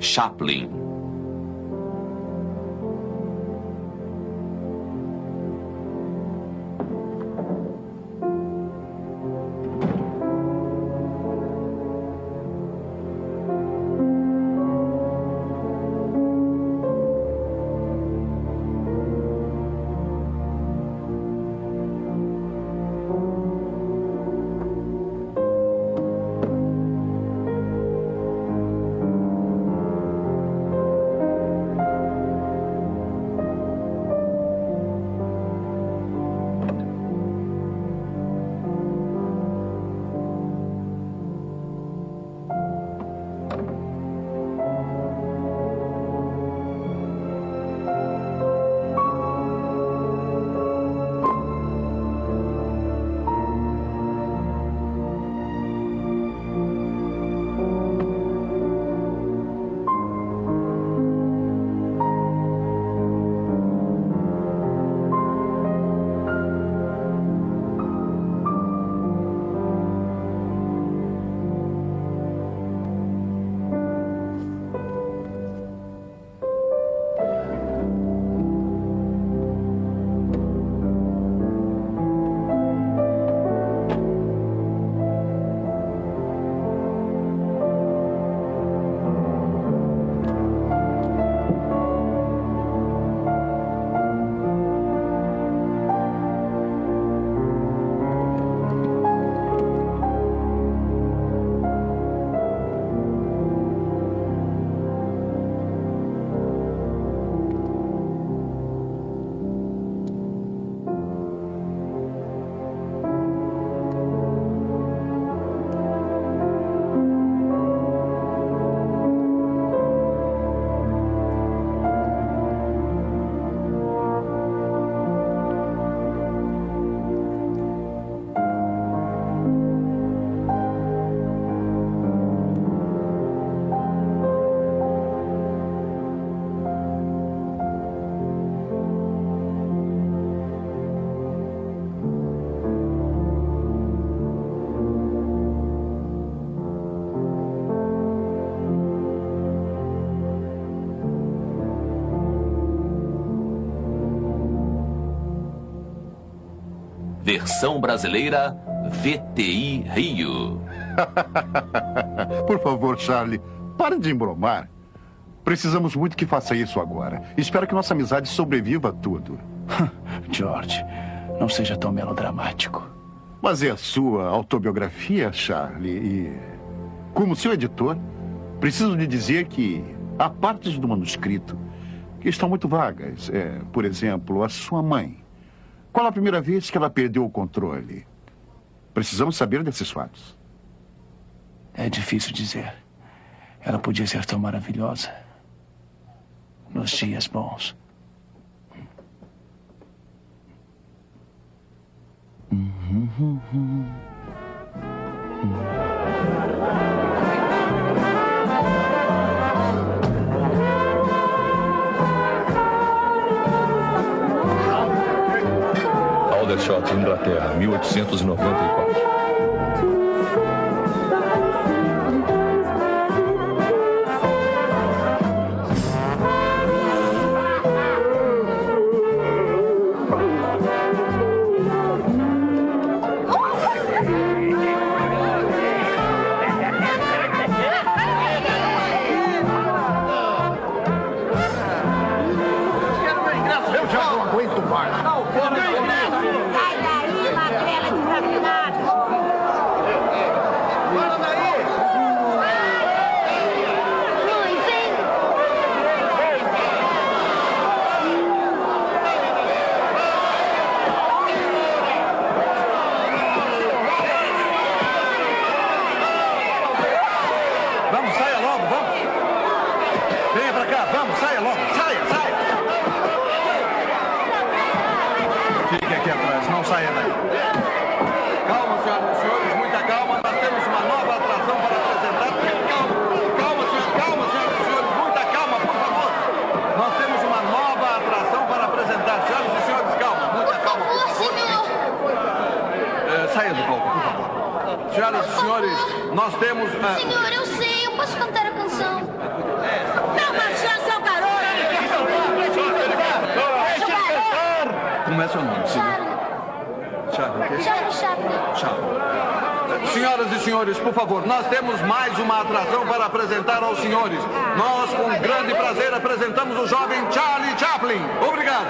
Chaplin. Versão brasileira VTI Rio. Por favor, Charlie, pare de embromar. Precisamos muito que faça isso agora. Espero que nossa amizade sobreviva a tudo. George, não seja tão melodramático. Mas é a sua autobiografia, Charlie, e... como seu editor, preciso lhe dizer que há partes do manuscrito que estão muito vagas. Por exemplo, a sua mãe. Qual a primeira vez que ela perdeu o controle? Precisamos saber desses fatos. É difícil dizer. Ela podia ser tão maravilhosa nos dias bons. Aldershot, Inglaterra, 1894. Eu já não aguento mais. Sai daí, magrela desafinada! Fala daí! Mãe, vem! Vamos, saia logo, vamos! Venha pra cá, vamos, saia logo! Saia, saia! Fique aqui atrás, não saia daí. Calma, senhoras e senhores, muita calma. Nós temos uma nova atração para apresentar. Calma, calma, senhoras e senhores, muita calma, por favor. Nós temos uma nova atração para apresentar. Senhoras e senhores, calma, muita calma, por favor. Saia do palco, por favor. Senhoras e senhores, nós temos... Senhor, eu sei, eu posso cantar a canção. uma chance ao garoto! Como é seu nome, senhor? Charlie. Charlie Chaplin. Senhoras e senhores, por favor, nós temos mais uma atração para apresentar aos senhores. Nós, com grande prazer, apresentamos o jovem Charlie Chaplin. Obrigado.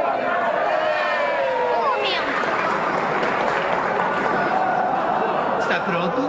Um momento. Está pronto?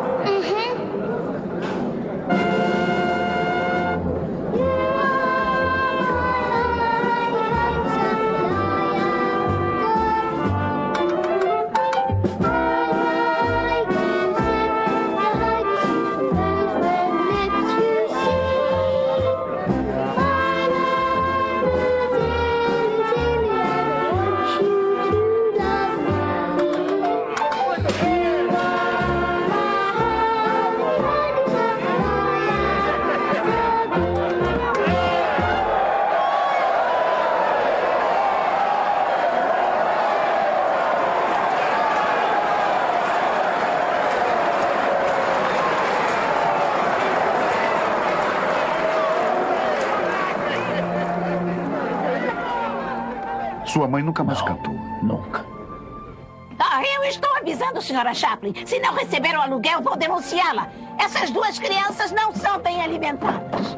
Sua mãe nunca mais cantou. Nunca. Eu estou avisando, senhora Chaplin. Se não receber o aluguel, vou denunciá-la. Essas duas crianças não são bem alimentadas.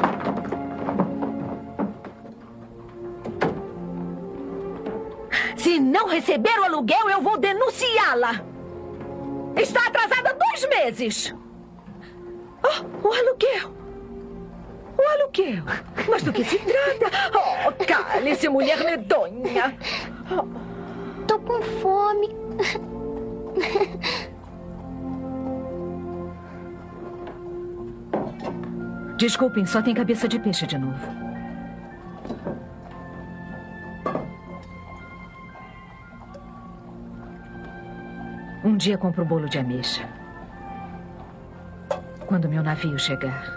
Se não receber o aluguel, eu vou denunciá-la. Está atrasada 2 meses. Oh, o aluguel. O aluguel. Mas do que se trata? Oh, cale-se, mulher medonha. Tô com fome. Desculpem, só tem cabeça de peixe de novo. Um dia compro bolo de ameixa. Quando meu navio chegar.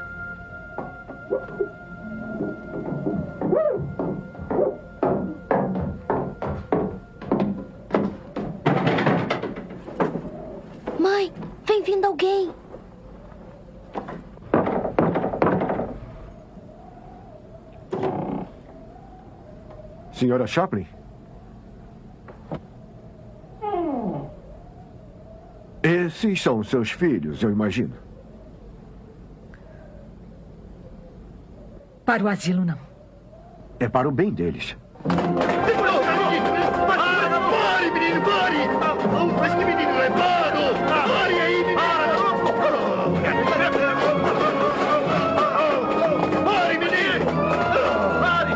Mãe, vem vindo alguém. Senhora Chaplin? Esses são seus filhos, eu imagino. Para o asilo, não. É para o bem deles. Pare, menino, pare! Mas que menino é paro! Pare aí, menino! Pare, menino! Pare!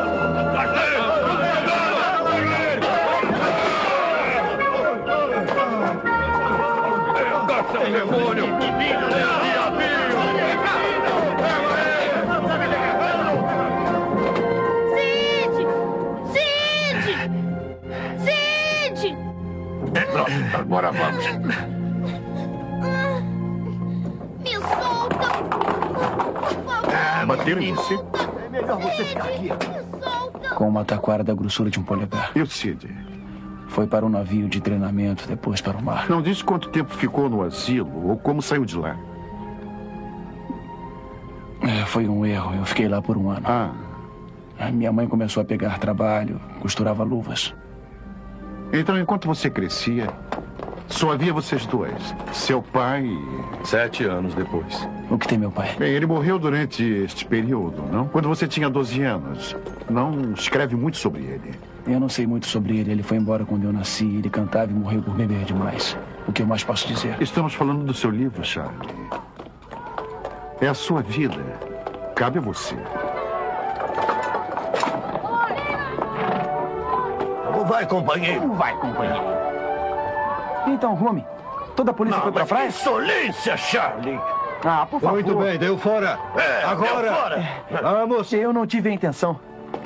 Gasta o demônio! Agora vamos. Me solta. Bateram em você? É melhor você ficar aqui. Me solta. Com uma taquara da grossura de um polegar. Eu Sid. Foi para um navio de treinamento, depois para o mar. Não disse quanto tempo ficou no asilo ou como saiu de lá. Foi um erro. Eu fiquei lá por 1 ano. Ah. Minha mãe começou a pegar trabalho, costurava luvas. Então, enquanto você crescia, só havia vocês dois. Seu pai... 7 anos depois. O que tem meu pai? Bem, ele morreu durante este período, não? Quando você tinha 12 anos. Não escreve muito sobre ele. Eu não sei muito sobre ele. Ele foi embora quando eu nasci. Ele cantava e morreu por beber demais. O que eu mais posso dizer? Estamos falando do seu livro, Charlie. É a sua vida. Cabe a você. Vai, companheiro. Vai, companheiro. Então, Rumi, toda a polícia foi pra praia? Insolência, Charlie. Ah, por favor. Muito bem, deu fora. Agora. Deu fora. Vamos. Eu não tive a intenção.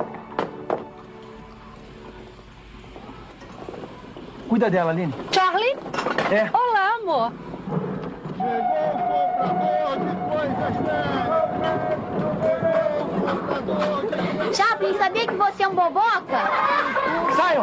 Cuida dela, Aline. Charlie? É. Olá, amor. Chegou o comprador de coisas. Chaplin, sabia que você é um boboca? Saiam!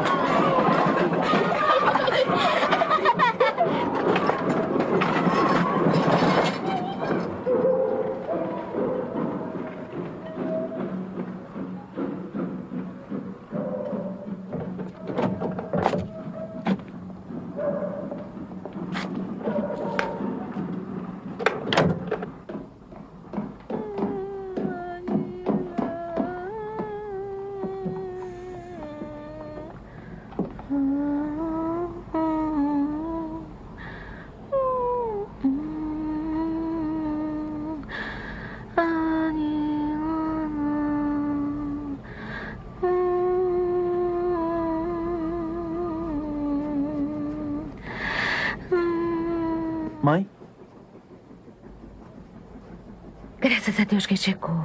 Mãe? Graças a Deus que chegou.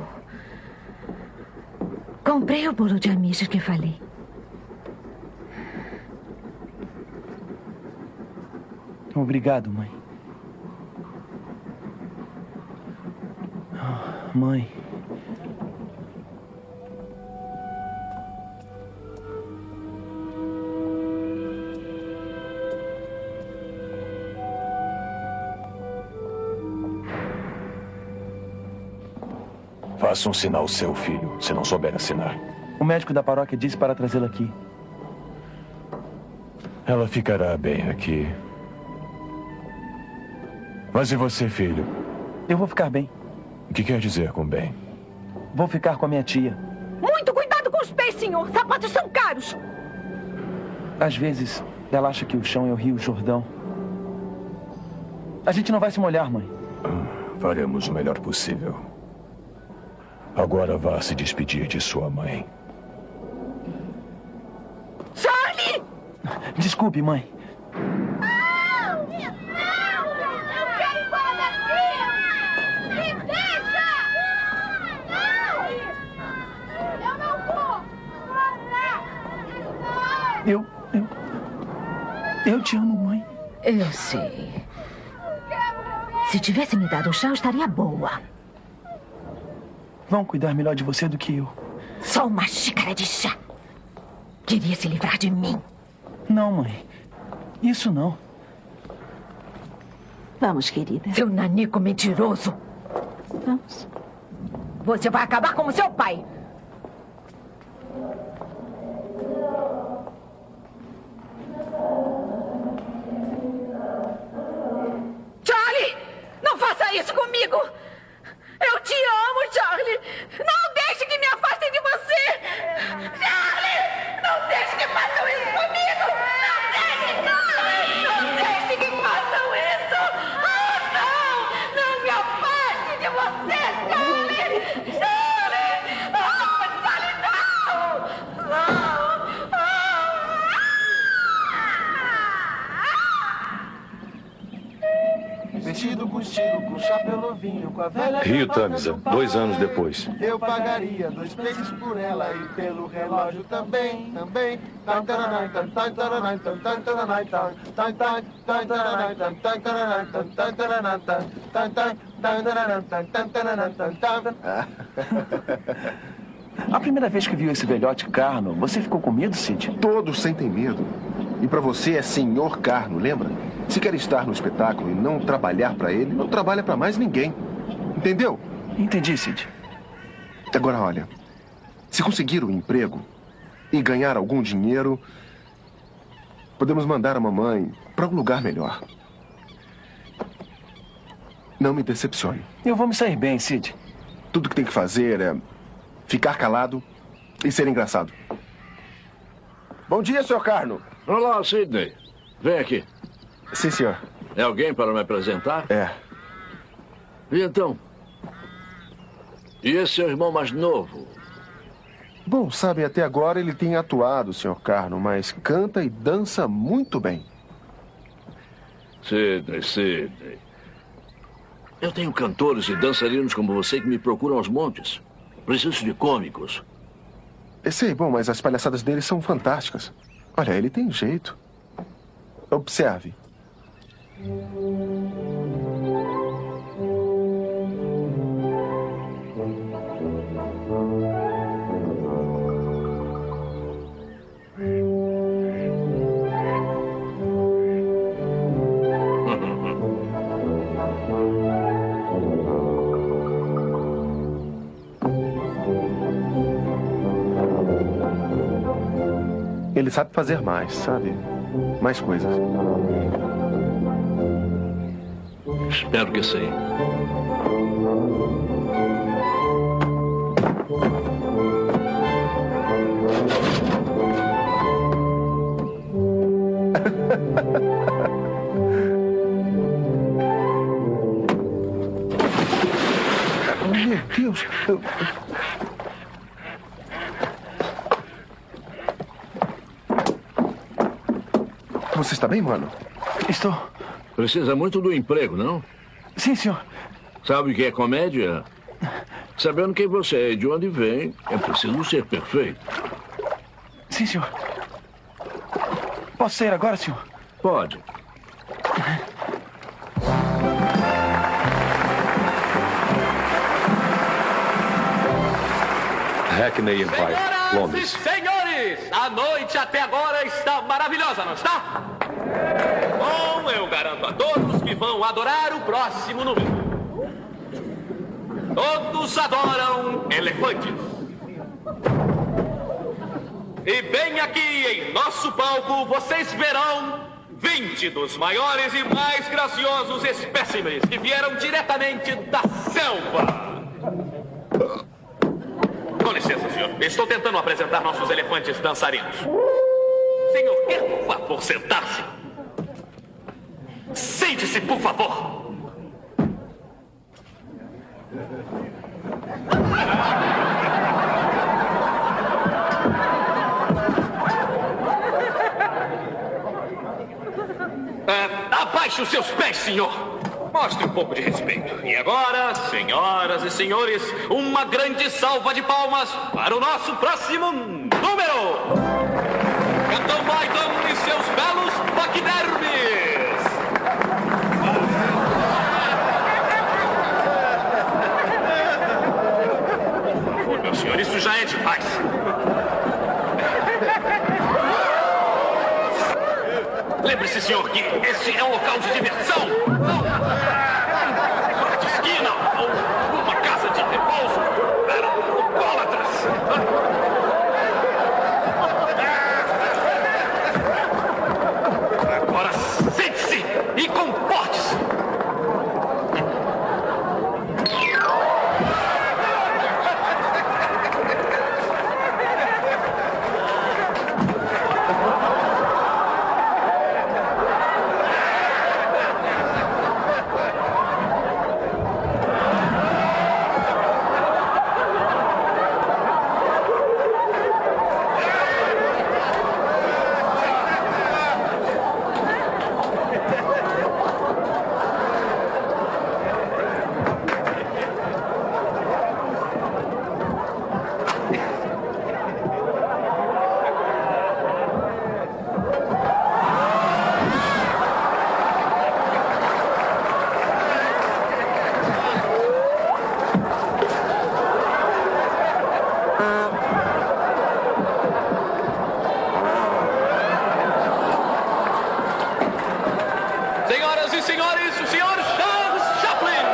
Comprei o bolo de ameixa que falei. Obrigado, mãe. Mãe. Faça um sinal seu, filho, se não souber assinar. O médico da paróquia disse para trazê-la aqui. Ela ficará bem aqui. Mas e você, filho? Eu vou ficar bem. O que quer dizer com bem? Vou ficar com a minha tia. Muito cuidado com os pés, senhor. Sapatos são caros. Às vezes, ela acha que o chão é o Rio Jordão. A gente não vai se molhar, mãe. Faremos o melhor possível. Agora vá se despedir de sua mãe. Charlie! Desculpe, mãe. Eu te amo, mãe. Eu sei. Se tivesse me dado o chá, eu estaria boa. Vão cuidar melhor de você do que eu. Só uma xícara de chá. Queria se livrar de mim. Não, mãe. Isso não. Vamos, querida. Seu nanico mentiroso. Vamos. Você vai acabar como seu pai. Charlie! Não faça isso comigo! Eu te amo, Charlie! Não deixe que me afastem de você! Charlie! Não deixe que façam isso comigo! Não deixe, Charlie! Não deixe que façam isso! Oh, não! Não me afaste de você, Charlie! Charlie! Oh, Charlie, não! Não! Vestido com estilo, com chapéu novinho, com a velha... Rio Tamisa, 2 anos depois. Eu pagaria 2 preços por ela e pelo relógio também. A primeira vez que viu esse velhote Carno, você ficou com medo, Sid? Todos sentem medo. E pra você é Senhor Carno, lembra? Se quer estar no espetáculo e não trabalhar pra ele, não trabalha pra mais ninguém. Entendeu? Entendi, Sid. Agora, olha. Se conseguir o emprego e ganhar algum dinheiro, podemos mandar a mamãe pra um lugar melhor. Não me decepcione. Eu vou me sair bem, Sid. Tudo que tem que fazer é ficar calado e ser engraçado. Bom dia, Sr. Carno. Olá, Sidney. Vem aqui. Sim, senhor. É alguém para me apresentar? É. E então? E esse seu irmão mais novo? Bom, sabe, até agora ele tem atuado, Sr. Carno, mas canta e dança muito bem. Sidney. Eu tenho cantores e dançarinos como você que me procuram aos montes. Preciso de cômicos. Sei, bom, mas as palhaçadas dele são fantásticas. Olha, ele tem jeito. Observe. Ele sabe fazer mais, sabe? Mais coisas. Espero que sim. Meu Deus! Você está bem, mano? Estou. Precisa muito do emprego, não? Sim, senhor. Sabe o que é comédia? Sabendo quem você é e de onde vem, é preciso ser perfeito. Sim, senhor. Posso sair agora, senhor? Pode. Hackney Empire, Londres. Senhores, a noite até agora está maravilhosa, não está? Bom, eu garanto a todos que vão adorar o próximo número. Todos adoram elefantes. E bem aqui em nosso palco, vocês verão 20 dos maiores e mais graciosos espécimes que vieram diretamente da selva. Com licença, senhor. Estou tentando apresentar nossos elefantes dançarinos. Senhor, quer por favor sentar-se? Sente-se, por favor. Abaixe os seus pés, senhor. Mostre um pouco de respeito. E agora, senhoras e senhores, uma grande salva de palmas para o nosso próximo número. Capitão Biden e seus belos paquidermes. Por favor, meu senhor, isso já é demais. Lembre-se, senhor, que este é um local de diversão. Não de esquina ou uma casa de repouso para alcoólatras. Agora sente-se e comporte-se. Senhoras e senhores, o senhor Charles Chaplin.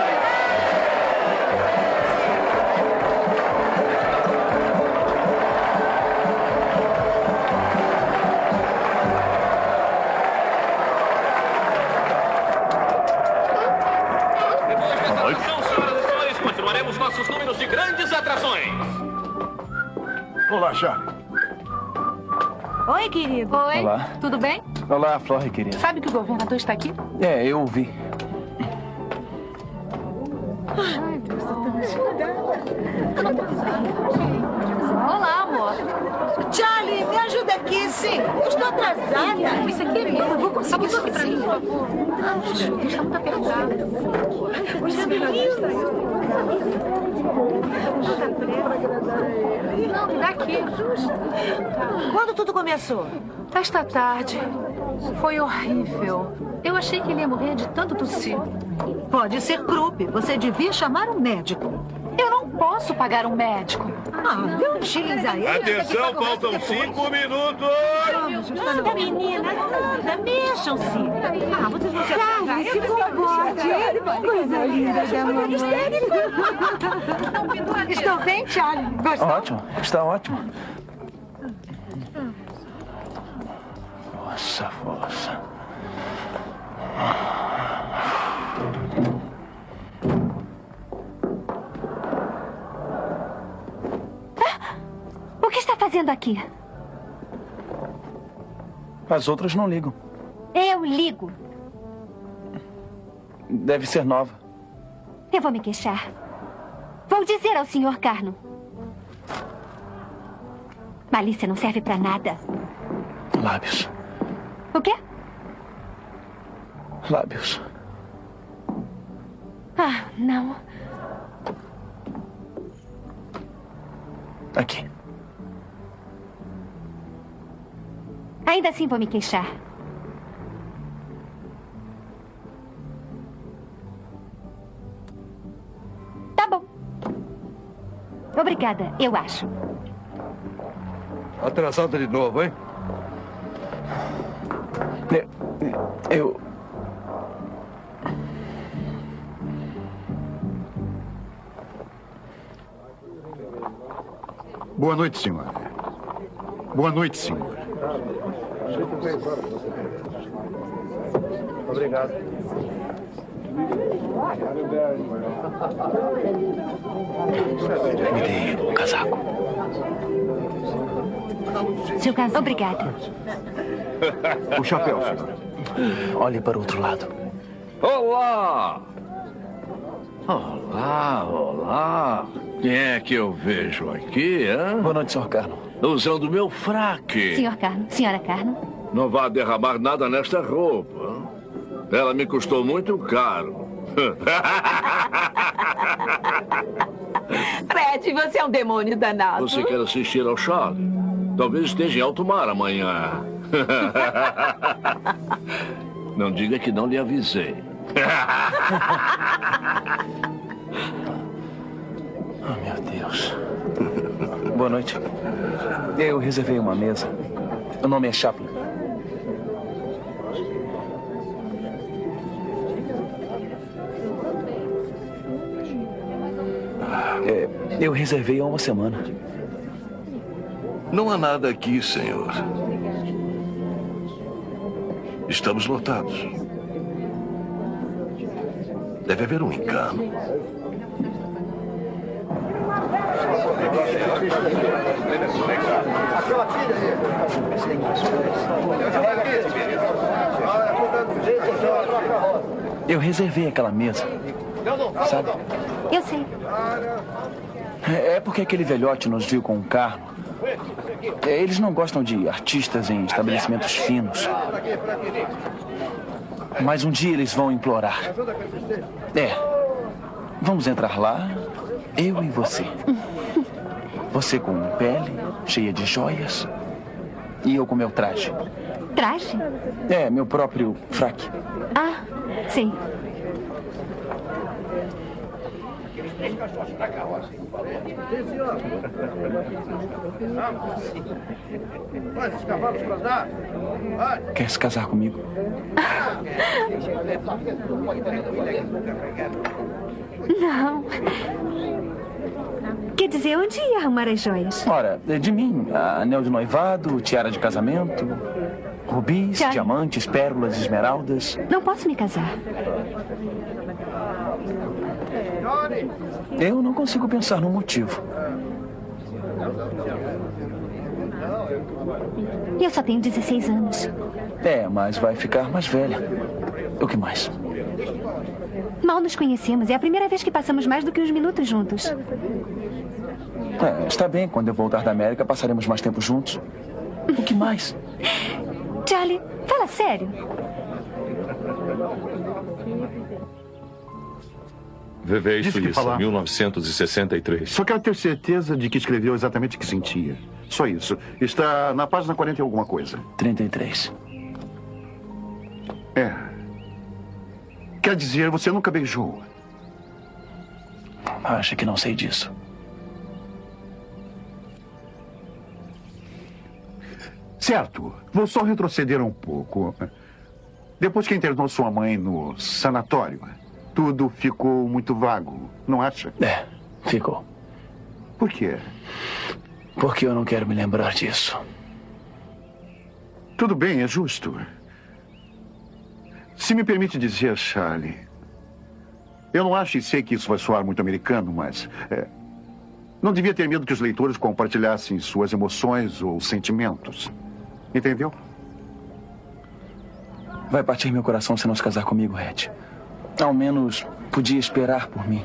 Depois dessa atração, senhoras e senhores, continuaremos nossos números de grandes atrações. Olá, Charlie. Oi, querido. Oi. Olá. Tudo bem? Olá, Florrie, querida. Sabe que o governador está aqui? É, eu ouvi. Olá, amor. Charlie, me ajuda aqui, sim. Eu estou atrasada. Isso aqui é mesmo. Eu vou conseguir isso aqui pra mim, por favor. Ajuda, está muito apertado. Não, me dá aqui. Quando tudo começou? Esta tarde. Foi horrível. Eu achei que ele ia morrer de tanto tossir. Pode ser croup. Você devia chamar um médico. Eu não posso pagar um médico. Dê um X aí. Atenção, faltam 5 minutos. Anda, menina. Anda, mexam-se. Vocês vão se atrasar. Se comporte. Coisa linda da mamãe. Estou bem, Charlie? Gostou? Ótimo, está ótimo. Nossa, força. O que está fazendo aqui? As outras não ligam. Eu ligo. Deve ser nova. Eu vou me queixar. Vou dizer ao Sr. Carno. Malícia não serve para nada. Lábios. O quê? Lábios. Ah, não. Aqui. Ainda assim vou me queixar. Tá bom. Obrigada, eu acho. Atrasada de novo, hein? Eu... Boa noite, senhora. Boa noite, senhor. Obrigado. Me dê um casaco. Seu casaco. Obrigada. O chapéu, senhor. Olhe para o outro lado. Olá! Olá, olá. Quem é que eu vejo aqui, hein? Boa noite, Sr. Carno. Usando meu fraque. Senhor Carno, senhora Carno. Não vá derramar nada nesta roupa. Ela me custou muito caro. Fred, você é um demônio danado. Você quer assistir ao Charlie? Talvez esteja em alto mar amanhã. Não diga que não lhe avisei. Oh, meu Deus. Boa noite. Eu reservei uma mesa. O nome é Chaplin. Eu reservei há uma semana. Não há nada aqui, senhor. Estamos lotados. Deve haver um engano. Eu reservei aquela mesa. Sabe? Eu sei. É porque aquele velhote nos viu com um carro. Eles não gostam de artistas em estabelecimentos finos. Mas um dia eles vão implorar. Vamos entrar lá, eu e você. Você com pele cheia de joias e eu com meu traje. Traje? Meu próprio fraque. Ah, sim. Vai, esses cavalos pra andar. Quer se casar comigo? Não. Quer dizer, onde ia arrumar as joias? Ora, de mim, anel de noivado, tiara de casamento, rubis, diamantes, pérolas, esmeraldas. Não posso me casar. Eu não consigo pensar no motivo. Eu só tenho 16 anos. Mas vai ficar mais velha. O que mais? Mal nos conhecemos. É a primeira vez que passamos mais do que uns minutos juntos. Está bem. Quando eu voltar da América, passaremos mais tempo juntos. O que mais? Charlie, fala sério. Vevey, Suíça, 1963. Só quero ter certeza de que escreveu exatamente o que sentia. Só isso. Está na página 40 e alguma coisa. 33. Quer dizer, você nunca beijou? Acha que não sei disso? Certo. Vou só retroceder um pouco. Depois que internou sua mãe no sanatório, tudo ficou muito vago, não acha? Ficou. Por quê? Porque eu não quero me lembrar disso. Tudo bem, é justo. Se me permite dizer, Charlie, eu não acho e sei que isso vai soar muito americano, mas não devia ter medo que os leitores compartilhassem suas emoções ou sentimentos. Entendeu? Vai partir meu coração se não se casar comigo, Red. Ao menos podia esperar por mim.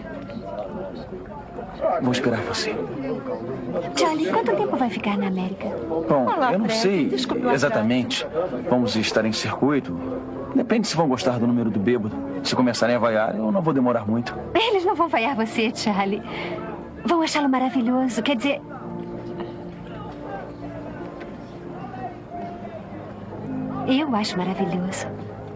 Vou esperar você. Charlie, quanto tempo vai ficar na América? Bom, eu não sei exatamente. Vamos estar em circuito Depende se vão gostar do número do bêbado. Se começarem a vaiar, eu não vou demorar muito. Eles não vão vaiar você, Charlie. Vão achá-lo maravilhoso. Quer dizer... eu acho maravilhoso.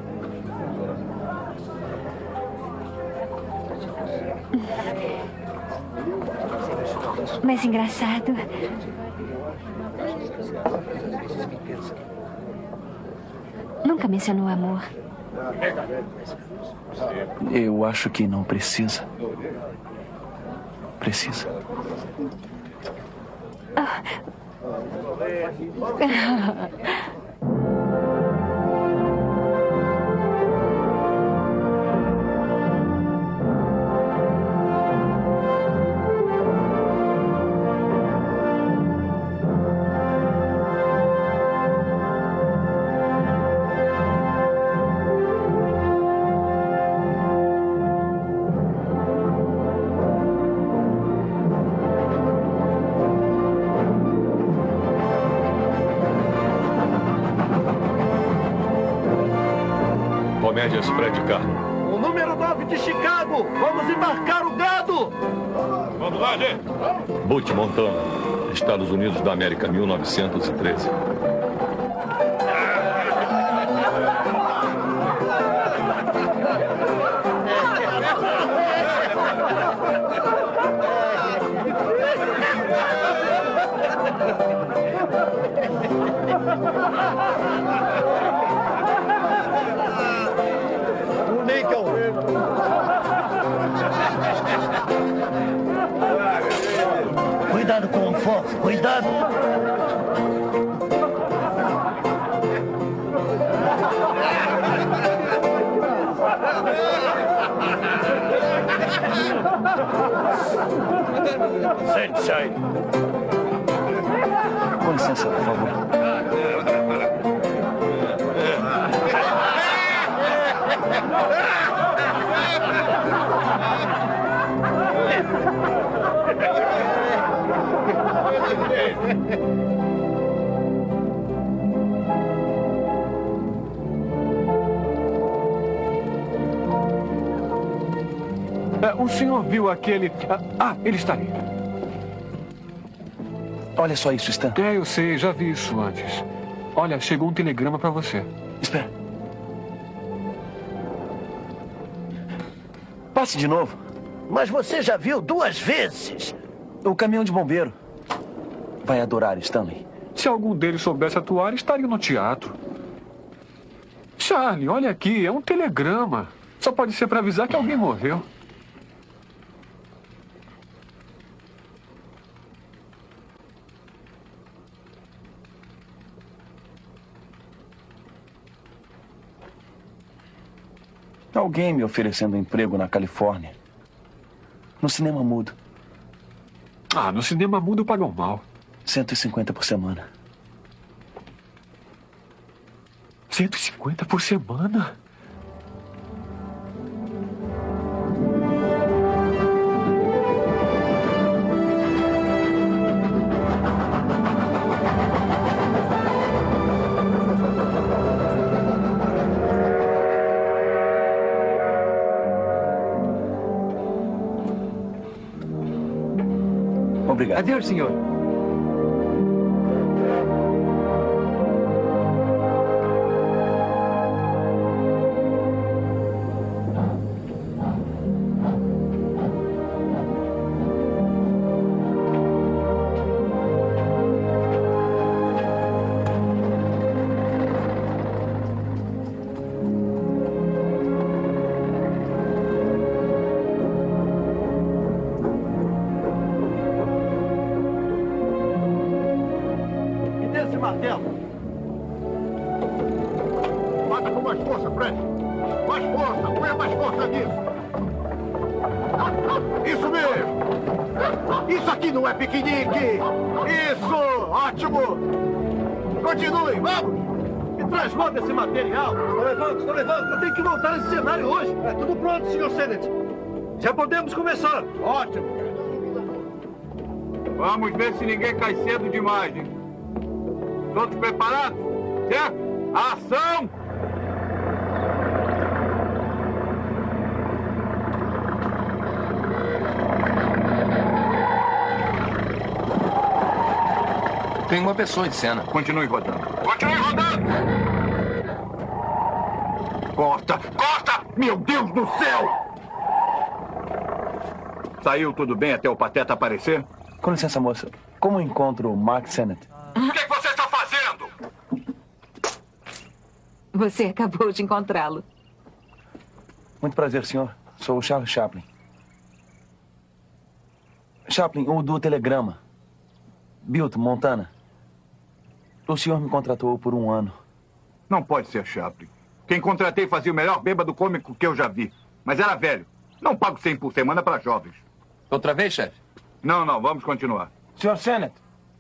Mas engraçado... nunca mencionou amor. Eu acho que não precisa. Precisa. Comédias Fred Carno. O número 9 de Chicago. Vamos embarcar o gado. Vamos lá, gente. Butch Montana, Estados Unidos da América, 1913. Cuidado com o foco, cuidado! Sente-se aí. Com licença, por favor. O senhor viu aquele... ele está ali. Olha só isso, Stan. Eu sei, já vi isso antes. Olha, chegou um telegrama para você. Espera. Passe de novo. Mas você já viu 2 vezes. O caminhão de bombeiro. Vai adorar, Stanley. Se algum deles soubesse atuar, estaria no teatro. Charlie, olha aqui, é um telegrama. Só pode ser para avisar que alguém morreu. Alguém me oferecendo emprego na Califórnia. No cinema mudo. No cinema mudo pagam mal. 150 por semana. 150 por semana? Obrigado. Adeus, senhor. Bata com mais força, Fred. Mais força, põe mais força nisso. Isso mesmo. Isso aqui não é piquenique. Isso, ótimo. Continue, vamos. Me traz logo esse material. Estou levando. Eu tenho que montar esse cenário hoje. É tudo pronto, Sr. Sennett. Já podemos começar. Ótimo. Vamos ver se ninguém cai cedo demais, hein? Todos preparados? Certo? Ação! Tem uma pessoa em cena. Continue rodando. Continue rodando! Corta! Corta! Meu Deus do céu! Saiu tudo bem até o Pateta aparecer? Com licença, moça. Como encontro o Mark Sennett? O que você está fazendo? Você acabou de encontrá-lo. Muito prazer, senhor. Sou o Charles Chaplin. Chaplin, o do telegrama. Butte, Montana. O senhor me contratou por 1 ano. Não pode ser Chaplin. Quem contratei fazia o melhor bêbado cômico que eu já vi. Mas era velho. Não pago 100 por semana para jovens. Outra vez, chefe? Não, vamos continuar. Senhor Sennett.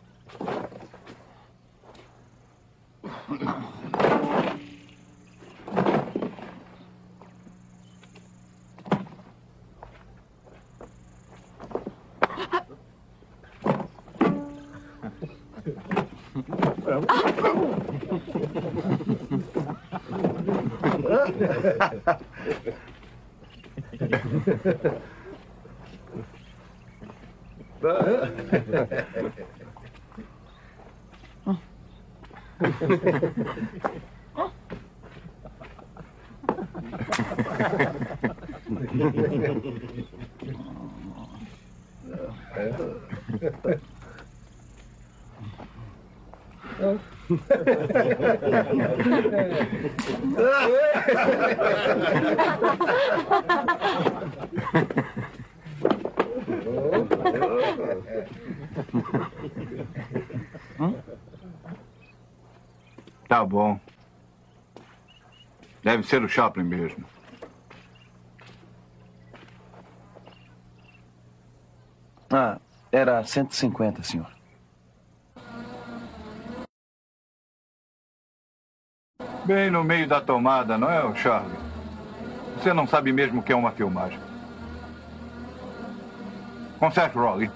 Tá bom. Deve ser o Chaplin mesmo. Era 150, senhor. Bem no meio da tomada, não é, o Charlie? Você não sabe mesmo o que é uma filmagem. Conserte, Rolly.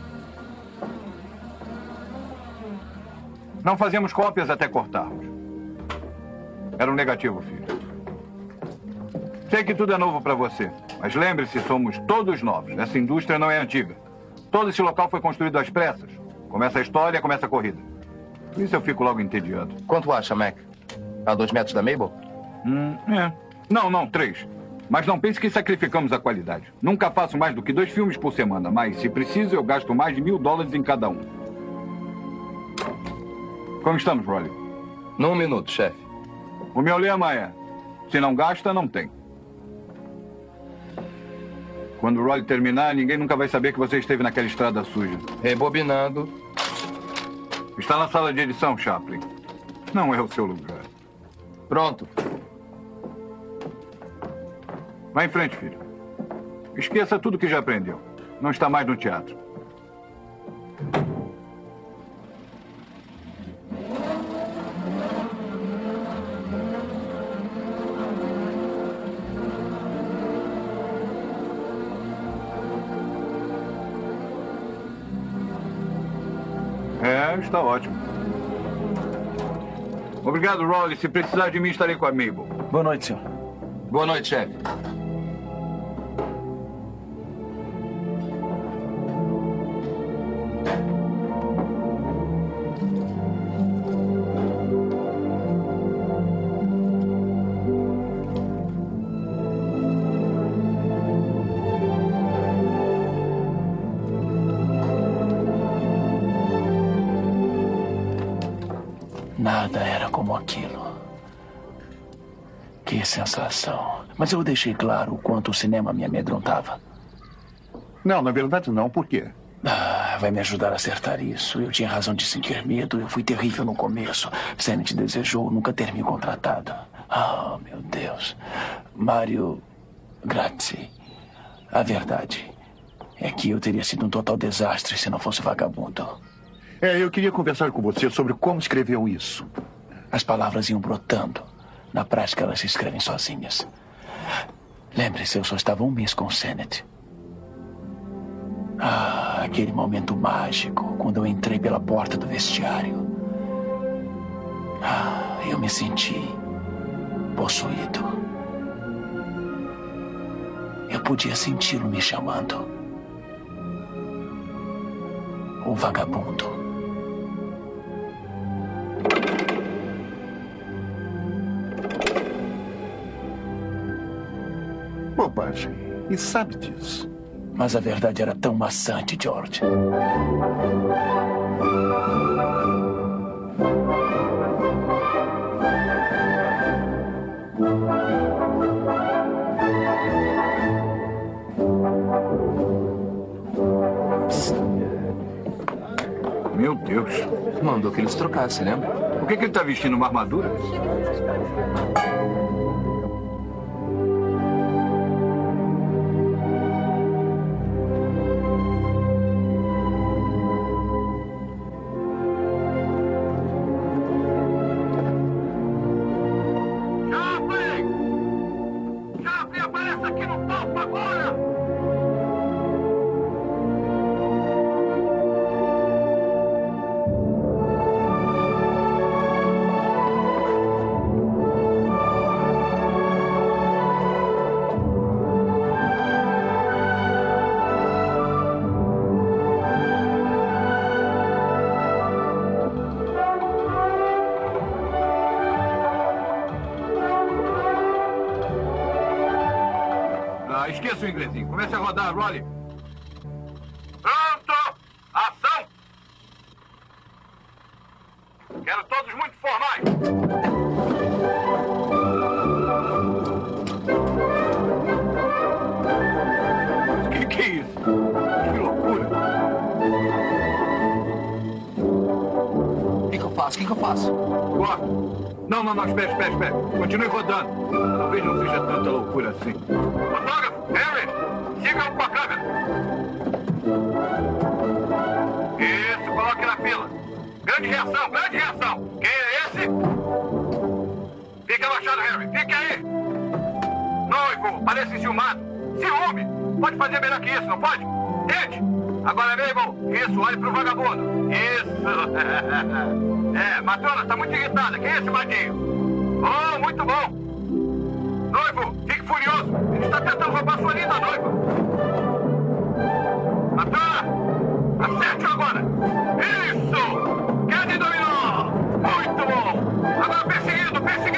Não fazíamos cópias até cortarmos. Era um negativo, filho. Sei que tudo é novo para você, mas lembre-se, somos todos novos. Essa indústria não é antiga. Todo esse local foi construído às pressas. Começa a história, começa a corrida. Por isso eu fico logo entediado. Quanto acha, Mac? A 2 metros da Mabel? Não, 3. Mas não pense que sacrificamos a qualidade. Nunca faço mais do que 2 filmes por semana, mas se preciso eu gasto mais de $1.000 em cada um. Como estamos, Rolly? Num minuto, chefe. O meu lema é, se não gasta, não tem. Quando o Rolly terminar, ninguém nunca vai saber que você esteve naquela estrada suja. Rebobinando. Está na sala de edição, Chaplin. Não é o seu lugar. Pronto. Vá em frente, filho. Esqueça tudo que já aprendeu. Não está mais no teatro. Está ótimo. Obrigado, Rolly. Se precisar de mim, estarei com a Mabel. Boa noite, senhor. Boa noite, chefe. Nada era como aquilo. Que sensação. Mas eu deixei claro o quanto o cinema me amedrontava. Não, na verdade não. Por quê? Vai me ajudar a acertar isso. Eu tinha razão de sentir medo. Eu fui terrível no começo. Sennett desejou nunca ter me contratado. Oh, meu Deus. Mario Grazzi. A verdade é que eu teria sido um total desastre se não fosse vagabundo. Eu queria conversar com você sobre como escreveu isso. As palavras iam brotando. Na prática, elas se escrevem sozinhas. Lembre-se, eu só estava 1 mês com o Sennett. Aquele momento mágico, quando eu entrei pela porta do vestiário. Eu me senti possuído. Eu podia senti-lo me chamando. O vagabundo. Bobagem. E sabe disso. Mas a verdade era tão maçante, George. Meu Deus. Mandou que eles trocassem, lembra? Por que ele está vestindo uma armadura? Chaplin, apareça aqui no palco agora! Esqueça o inglesinho. Comece a rodar, Rolly. Pronto! Ação! Quero todos muito formais. Que é isso? Que loucura! O que eu faço? O que eu faço? Corta! Não, espere. Continue rodando. Talvez não seja tanta loucura assim. Fotógrafo, Harry, siga com a câmera. Isso, coloque na fila. Grande reação. Quem é esse? Fique abaixado, Harry, fique aí. Noivo, parece enciumado. Ciúme. Pode fazer melhor que isso, não pode? Tente. Agora mesmo. Isso, olhe pro vagabundo. Isso. Matrona, está muito irritada. Quem é esse madinho? Oh, muito bom. Noivo, fique furioso. Ele está tentando roubar sua linda noiva. Matrona, acerte-o agora. Isso. Queda de dominó. Muito bom. Agora perseguindo.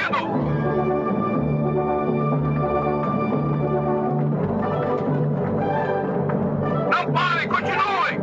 Não parem, continuem.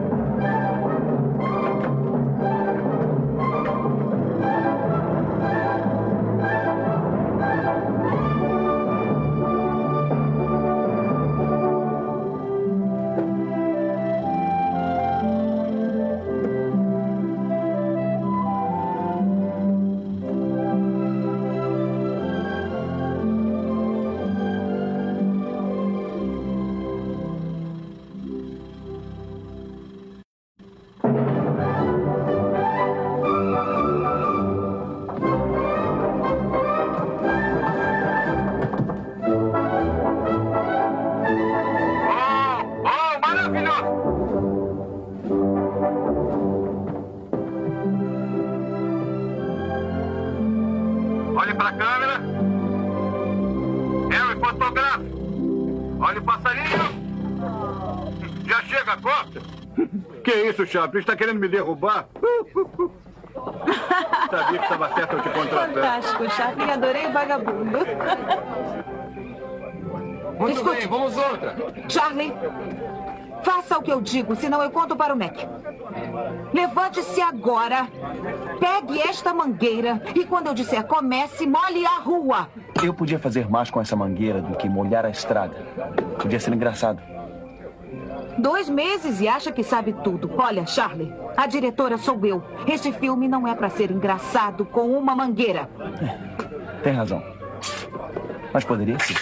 Olhe para a câmera. Harry, fotografe. Olhe o passarinho. Já chega, corta. Que isso, Chaplin? Está querendo me derrubar? Sabia que estava certo eu te contratar. Fantástico, Chaplin. Adorei o vagabundo. Muito bem, vamos outra. Charlie, faça o que eu digo, senão eu conto para o Mac. Levante-se agora, pegue esta mangueira e quando eu disser comece, molhe a rua. Eu podia fazer mais com essa mangueira do que molhar a estrada. Podia ser engraçado. 2 meses e acha que sabe tudo. Olha, Charlie, a diretora sou eu. Este filme não é para ser engraçado com uma mangueira. Tem razão. Mas poderia ser.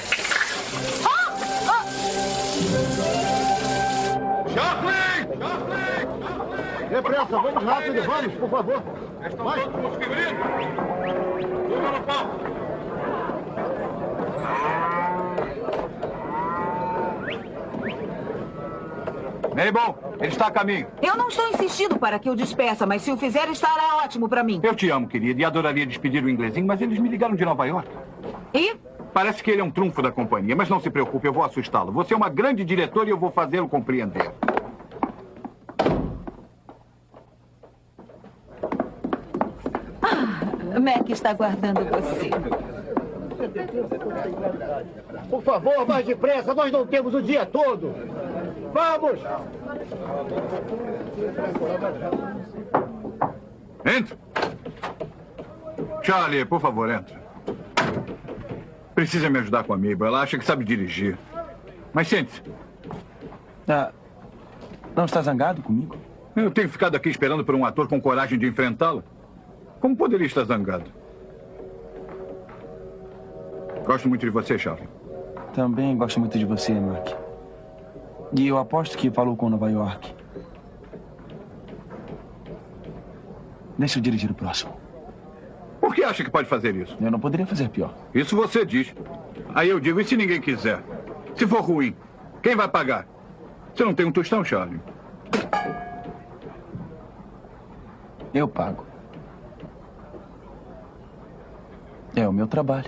Chaplin! Depressa, vamos rápido, vamos, por favor. Vai. Tudo no palco. Mabel, ele está a caminho. Eu não estou insistindo para que o despeça, mas se o fizer, estará ótimo para mim. Eu te amo, querida, e adoraria despedir o inglesinho, mas eles me ligaram de Nova York. E? Parece que ele é um trunfo da companhia, mas não se preocupe, eu vou assustá-lo. Você é uma grande diretora e eu vou fazê-lo compreender. Mac está aguardando você. Por favor, mais depressa, nós não temos o dia todo. Vamos! Entra. Charlie, por favor, entra. Precisa me ajudar com a Mabel. Ela acha que sabe dirigir. Mas sente-se. Não está zangado comigo? Eu tenho ficado aqui esperando por um ator com coragem de enfrentá-la. Como poderia estar zangado? Gosto muito de você, Charlie. Também gosto muito de você, Mark. E eu aposto que falou com Nova York. Deixa eu dirigir o próximo. Por que acha que pode fazer isso? Eu não poderia fazer pior. Isso você diz. Aí eu digo, e se ninguém quiser? Se for ruim, quem vai pagar? Você não tem um tostão, Charlie? Eu pago. É o meu trabalho.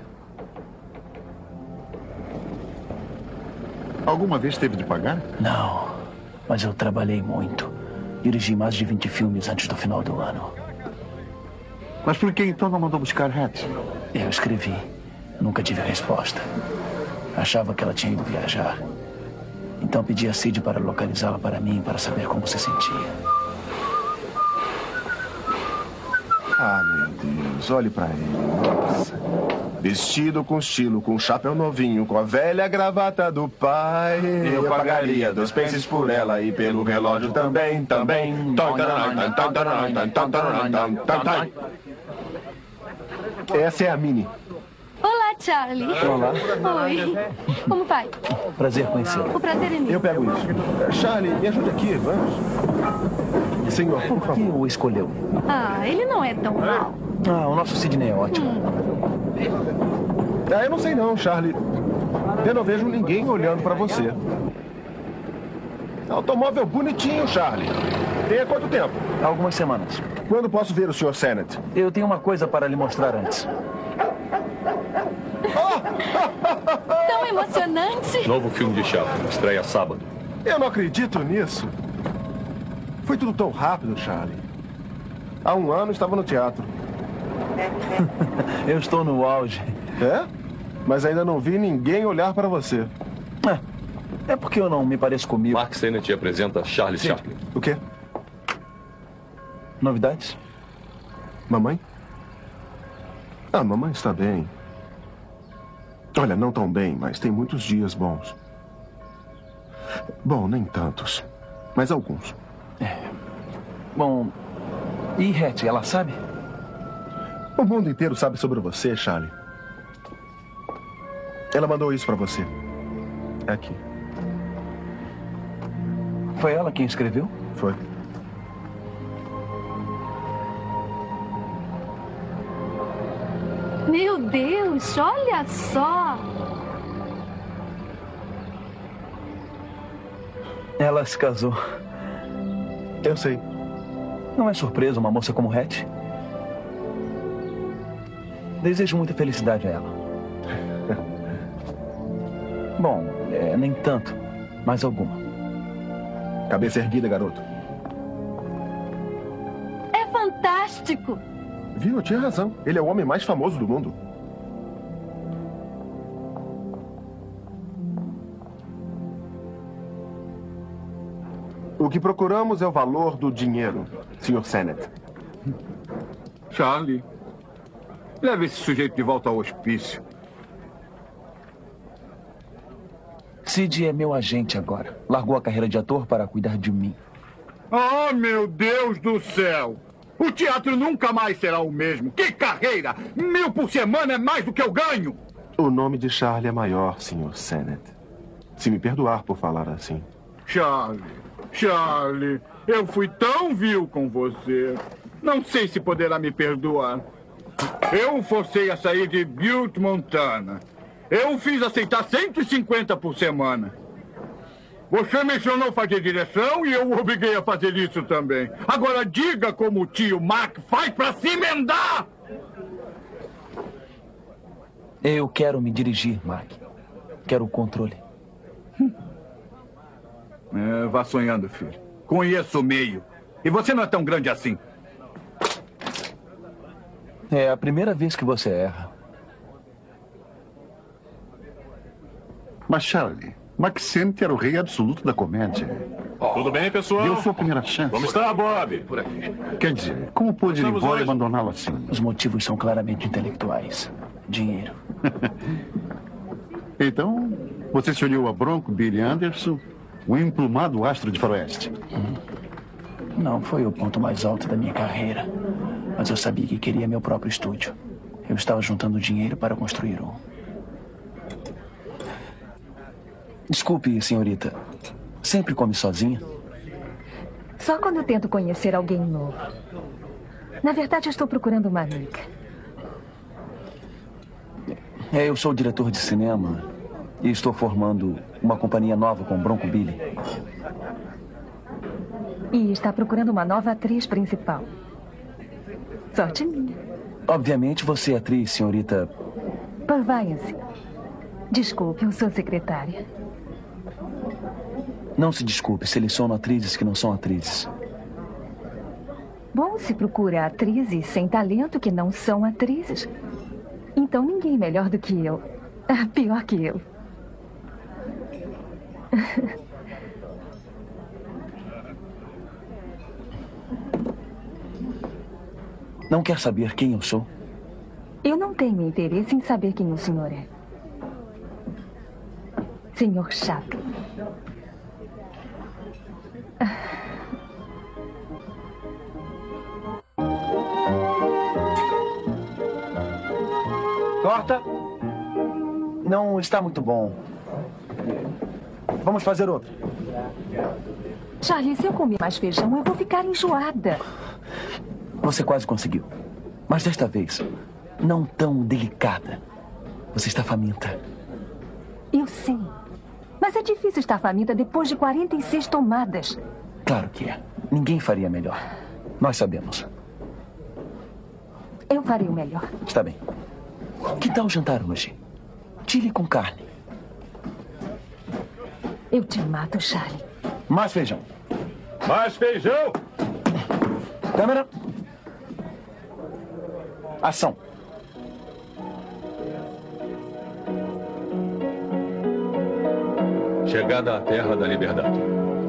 Alguma vez teve de pagar? Não, mas eu trabalhei muito. Dirigi mais de 20 filmes antes do final do ano. Mas por que então não mandou buscar Hattie? Eu escrevi. Nunca tive resposta. Achava que ela tinha ido viajar. Então pedi a Sid para localizá-la para mim, para saber como se sentia. Ah, meu Deus, olhe pra ele. Nossa. Vestido com estilo, com chapéu novinho, com a velha gravata do pai. Eu pagaria 2 pences por ela e pelo relógio também. Essa é a Minnie. Olá, Charlie. Olá. Oi. Como vai? Prazer conhecê-lo. O prazer é meu. Eu pego isso. Charlie, me ajude aqui, vamos. Senhor, por favor. Por que o escolheu? Ele não é tão mal. O nosso Sidney é ótimo. Eu não sei não, Charlie. Eu não vejo ninguém olhando pra você. Automóvel bonitinho, Charlie. Tem há quanto tempo? Algumas semanas. Quando posso ver o Sr. Sennett? Eu tenho uma coisa para lhe mostrar antes. Tão emocionante. Novo filme de Chaplin, estreia sábado. Eu não acredito nisso. Foi tudo tão rápido, Charlie. Há 1 ano estava no teatro. Eu estou no auge. É? Mas ainda não vi ninguém olhar para você. É porque eu não me pareço comigo. Mark Sennett apresenta Charlie Chaplin. O quê? Novidades? Mamãe? Mamãe está bem. Olha, não tão bem, mas tem muitos dias bons. Bom, nem tantos, mas alguns. Bom, e Hattie, ela sabe? O mundo inteiro sabe sobre você, Charlie. Ela mandou isso pra você. Aqui. Foi ela quem escreveu? Foi. Meu Deus, olha só. Ela se casou. Eu sei. Não é surpresa uma moça como Hattie? Desejo muita felicidade a ela. Bom, nem tanto, mas alguma. Cabeça erguida, garoto. É fantástico. Viu? Eu tinha razão. Ele é o homem mais famoso do mundo. O que procuramos é o valor do dinheiro, Sr. Sennett. Charlie, leve esse sujeito de volta ao hospício. Sid é meu agente agora. Largou a carreira de ator para cuidar de mim. Oh, meu Deus do céu! O teatro nunca mais será o mesmo. Que carreira! 1000 por semana é mais do que eu ganho! O nome de Charlie é maior, Sr. Sennett. Se me perdoar por falar assim. Charlie, eu fui tão vil com você. Não sei se poderá me perdoar. Eu o forcei a sair de Butte, Montana. Eu o fiz aceitar 150 por semana. Você mencionou fazer direção e eu o obriguei a fazer isso também. Agora diga como o tio Mark faz pra se emendar! Eu quero me dirigir, Mark. Quero o controle. Vá sonhando, filho. Conheço o meio. E você não é tão grande assim. É a primeira vez que você erra. Mas, Charlie, Maxente era o rei absoluto da comédia. Tudo bem, pessoal? Deu sua primeira chance. Como está, Bob? Por aqui. Quer dizer, como pôde ir embora e abandoná-lo assim? Os motivos são claramente intelectuais. Dinheiro. Então, você se uniu a Bronco Billy Anderson, o emplumado astro de faroeste. Não foi o ponto mais alto da minha carreira. Mas eu sabia que queria meu próprio estúdio. Eu estava juntando dinheiro para construir um. Desculpe, senhorita. Sempre come sozinha? Só quando eu tento conhecer alguém novo. Na verdade, eu estou procurando uma amiga. Eu sou diretor de cinema e estou formando uma companhia nova com Bronco Billy. E está procurando uma nova atriz principal. Sorte minha. Obviamente você é atriz, senhorita. Purviance. Desculpe, eu sou secretária. Não se desculpe, seleciono atrizes que não são atrizes. Bom, se procura atrizes sem talento que não são atrizes. Então ninguém melhor do que eu. Pior que eu. Não quer saber quem eu sou? Eu não tenho interesse em saber quem o senhor é. Senhor Chaplin. Corta. Não está muito bom. Vamos fazer outro. Charlie, se eu comer mais feijão, eu vou ficar enjoada. Você quase conseguiu. Mas desta vez, não tão delicada. Você está faminta. Eu sei. Mas é difícil estar faminta depois de 46 tomadas. Claro que é. Ninguém faria melhor. Nós sabemos. Eu farei o melhor. Está bem. Que tal jantar hoje? Chile com carne. Eu te mato, Charlie. Mais feijão. Mais feijão! Câmera. Ação. Chegada à Terra da Liberdade.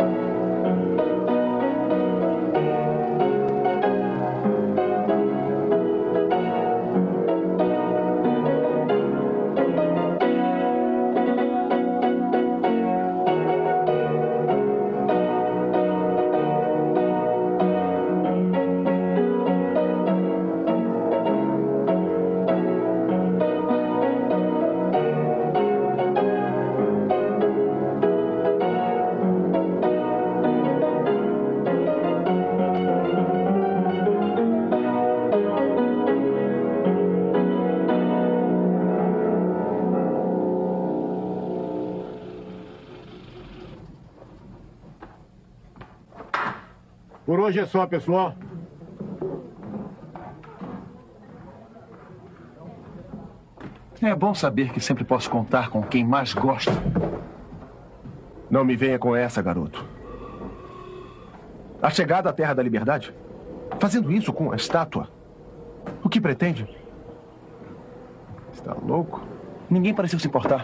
Por hoje é só, pessoal. É bom saber que sempre posso contar com quem mais gosta. Não me venha com essa, garoto. A chegada à Terra da Liberdade? Fazendo isso com a estátua? O que pretende? Está louco? Ninguém pareceu se importar.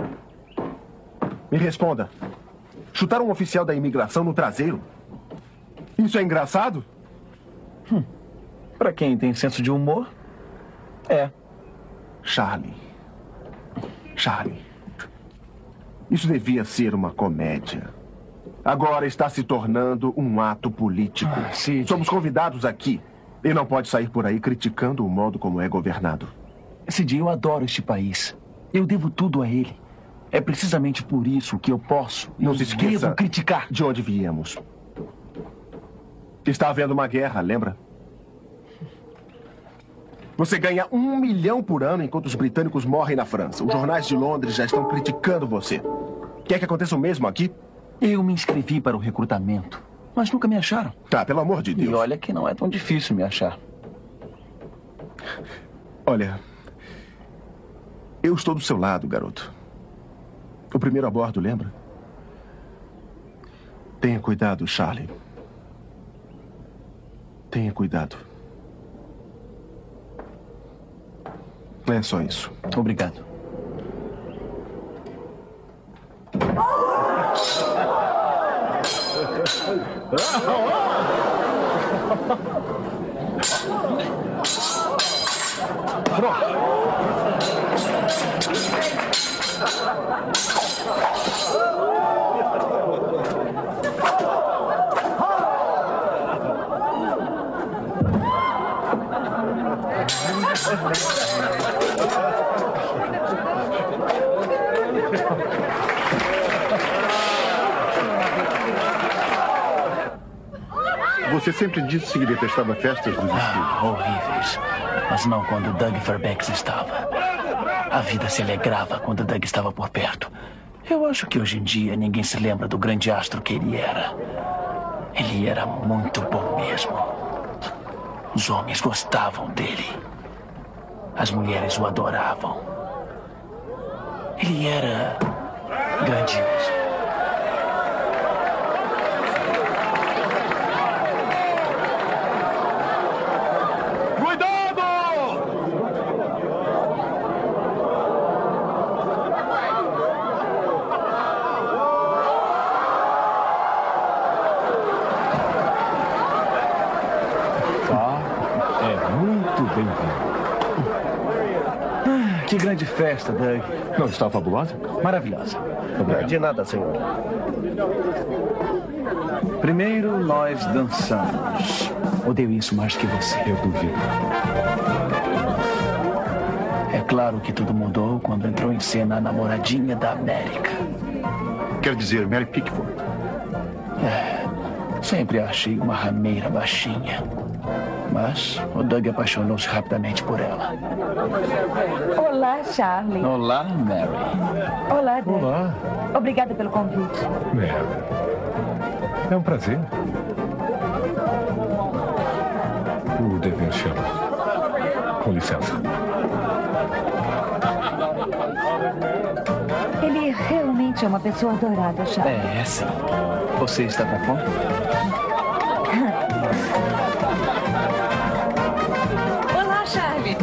Me responda. Chutar um oficial da imigração no traseiro? Isso é engraçado? Para quem tem senso de humor, é. Charlie. Isso devia ser uma comédia. Agora está se tornando um ato político. Somos convidados aqui. E não pode sair por aí criticando o modo como é governado. Cid, eu adoro este país. Eu devo tudo a ele. É precisamente por isso que eu posso e não se esqueça devo criticar. De onde viemos. Está havendo uma guerra, lembra? Você ganha 1 milhão por ano enquanto os britânicos morrem na França. Os jornais de Londres já estão criticando você. Quer que aconteça o mesmo aqui? Eu me inscrevi para o recrutamento, mas nunca me acharam. Tá, pelo amor de Deus. E olha que não é tão difícil me achar. Olha, eu estou do seu lado, garoto. O primeiro a bordo, lembra? Tenha cuidado, Charlie. Tenha cuidado. É só isso. Obrigado. Você sempre disse que detestava festas dos estilos. Horríveis. Mas não quando Doug Fairbanks estava. A vida se alegrava quando Doug estava por perto. Eu acho que hoje em dia ninguém se lembra do grande astro que ele era. Ele era muito bom mesmo. Os homens gostavam dele. As mulheres o adoravam. Ele era grandioso. Que grande festa, Doug. Não está fabulosa? Maravilhosa. Obrigado. De nada, senhor. Primeiro, nós dançamos. Odeio isso mais que você. Eu duvido. É claro que tudo mudou quando entrou em cena a namoradinha da América. Quer dizer, Mary Pickford. Sempre achei uma rameira baixinha. Mas o Doug apaixonou-se rapidamente por ela. Olá, Charlie. Olá, Mary. Olá, Doug. Olá. Obrigada pelo convite. Mary. É um prazer. O dever chama. Com licença. Ele realmente é uma pessoa adorada, Charlie. É sim. Você está com fome? Olá, Charlie.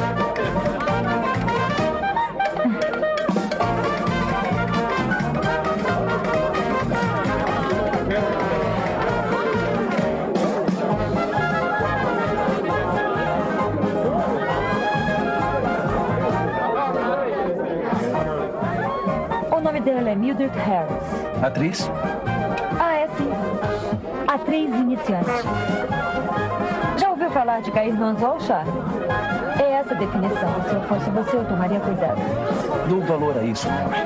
O nome dela é Mildred Harris. Atriz? Ah, é sim. Atriz iniciante. Já ouviu falar de cair no anzol, Charlie? É essa a definição. Se eu fosse você, eu tomaria cuidado. Dou valor a isso, Mary.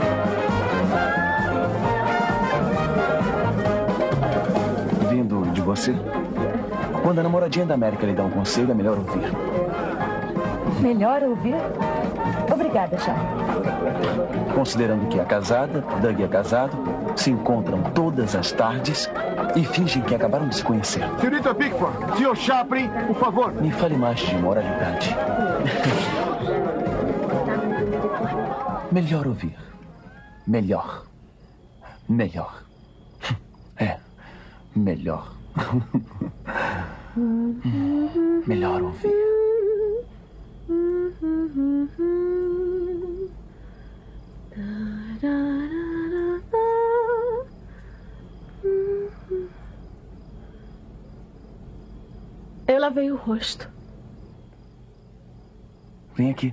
Vindo de você? Quando a namoradinha da América lhe dá um conselho, é melhor ouvir. Melhor ouvir? Obrigada, Charlie. Considerando que é casada, Doug é casado, se encontram todas as tardes e fingem que acabaram de se conhecer. Senhorita Pickford, Sr. Chaplin, por favor. Me fale mais de moralidade. Melhor ouvir. Melhor. Melhor. É. Melhor. Melhor ouvir. Eu lavei o rosto. Vem aqui.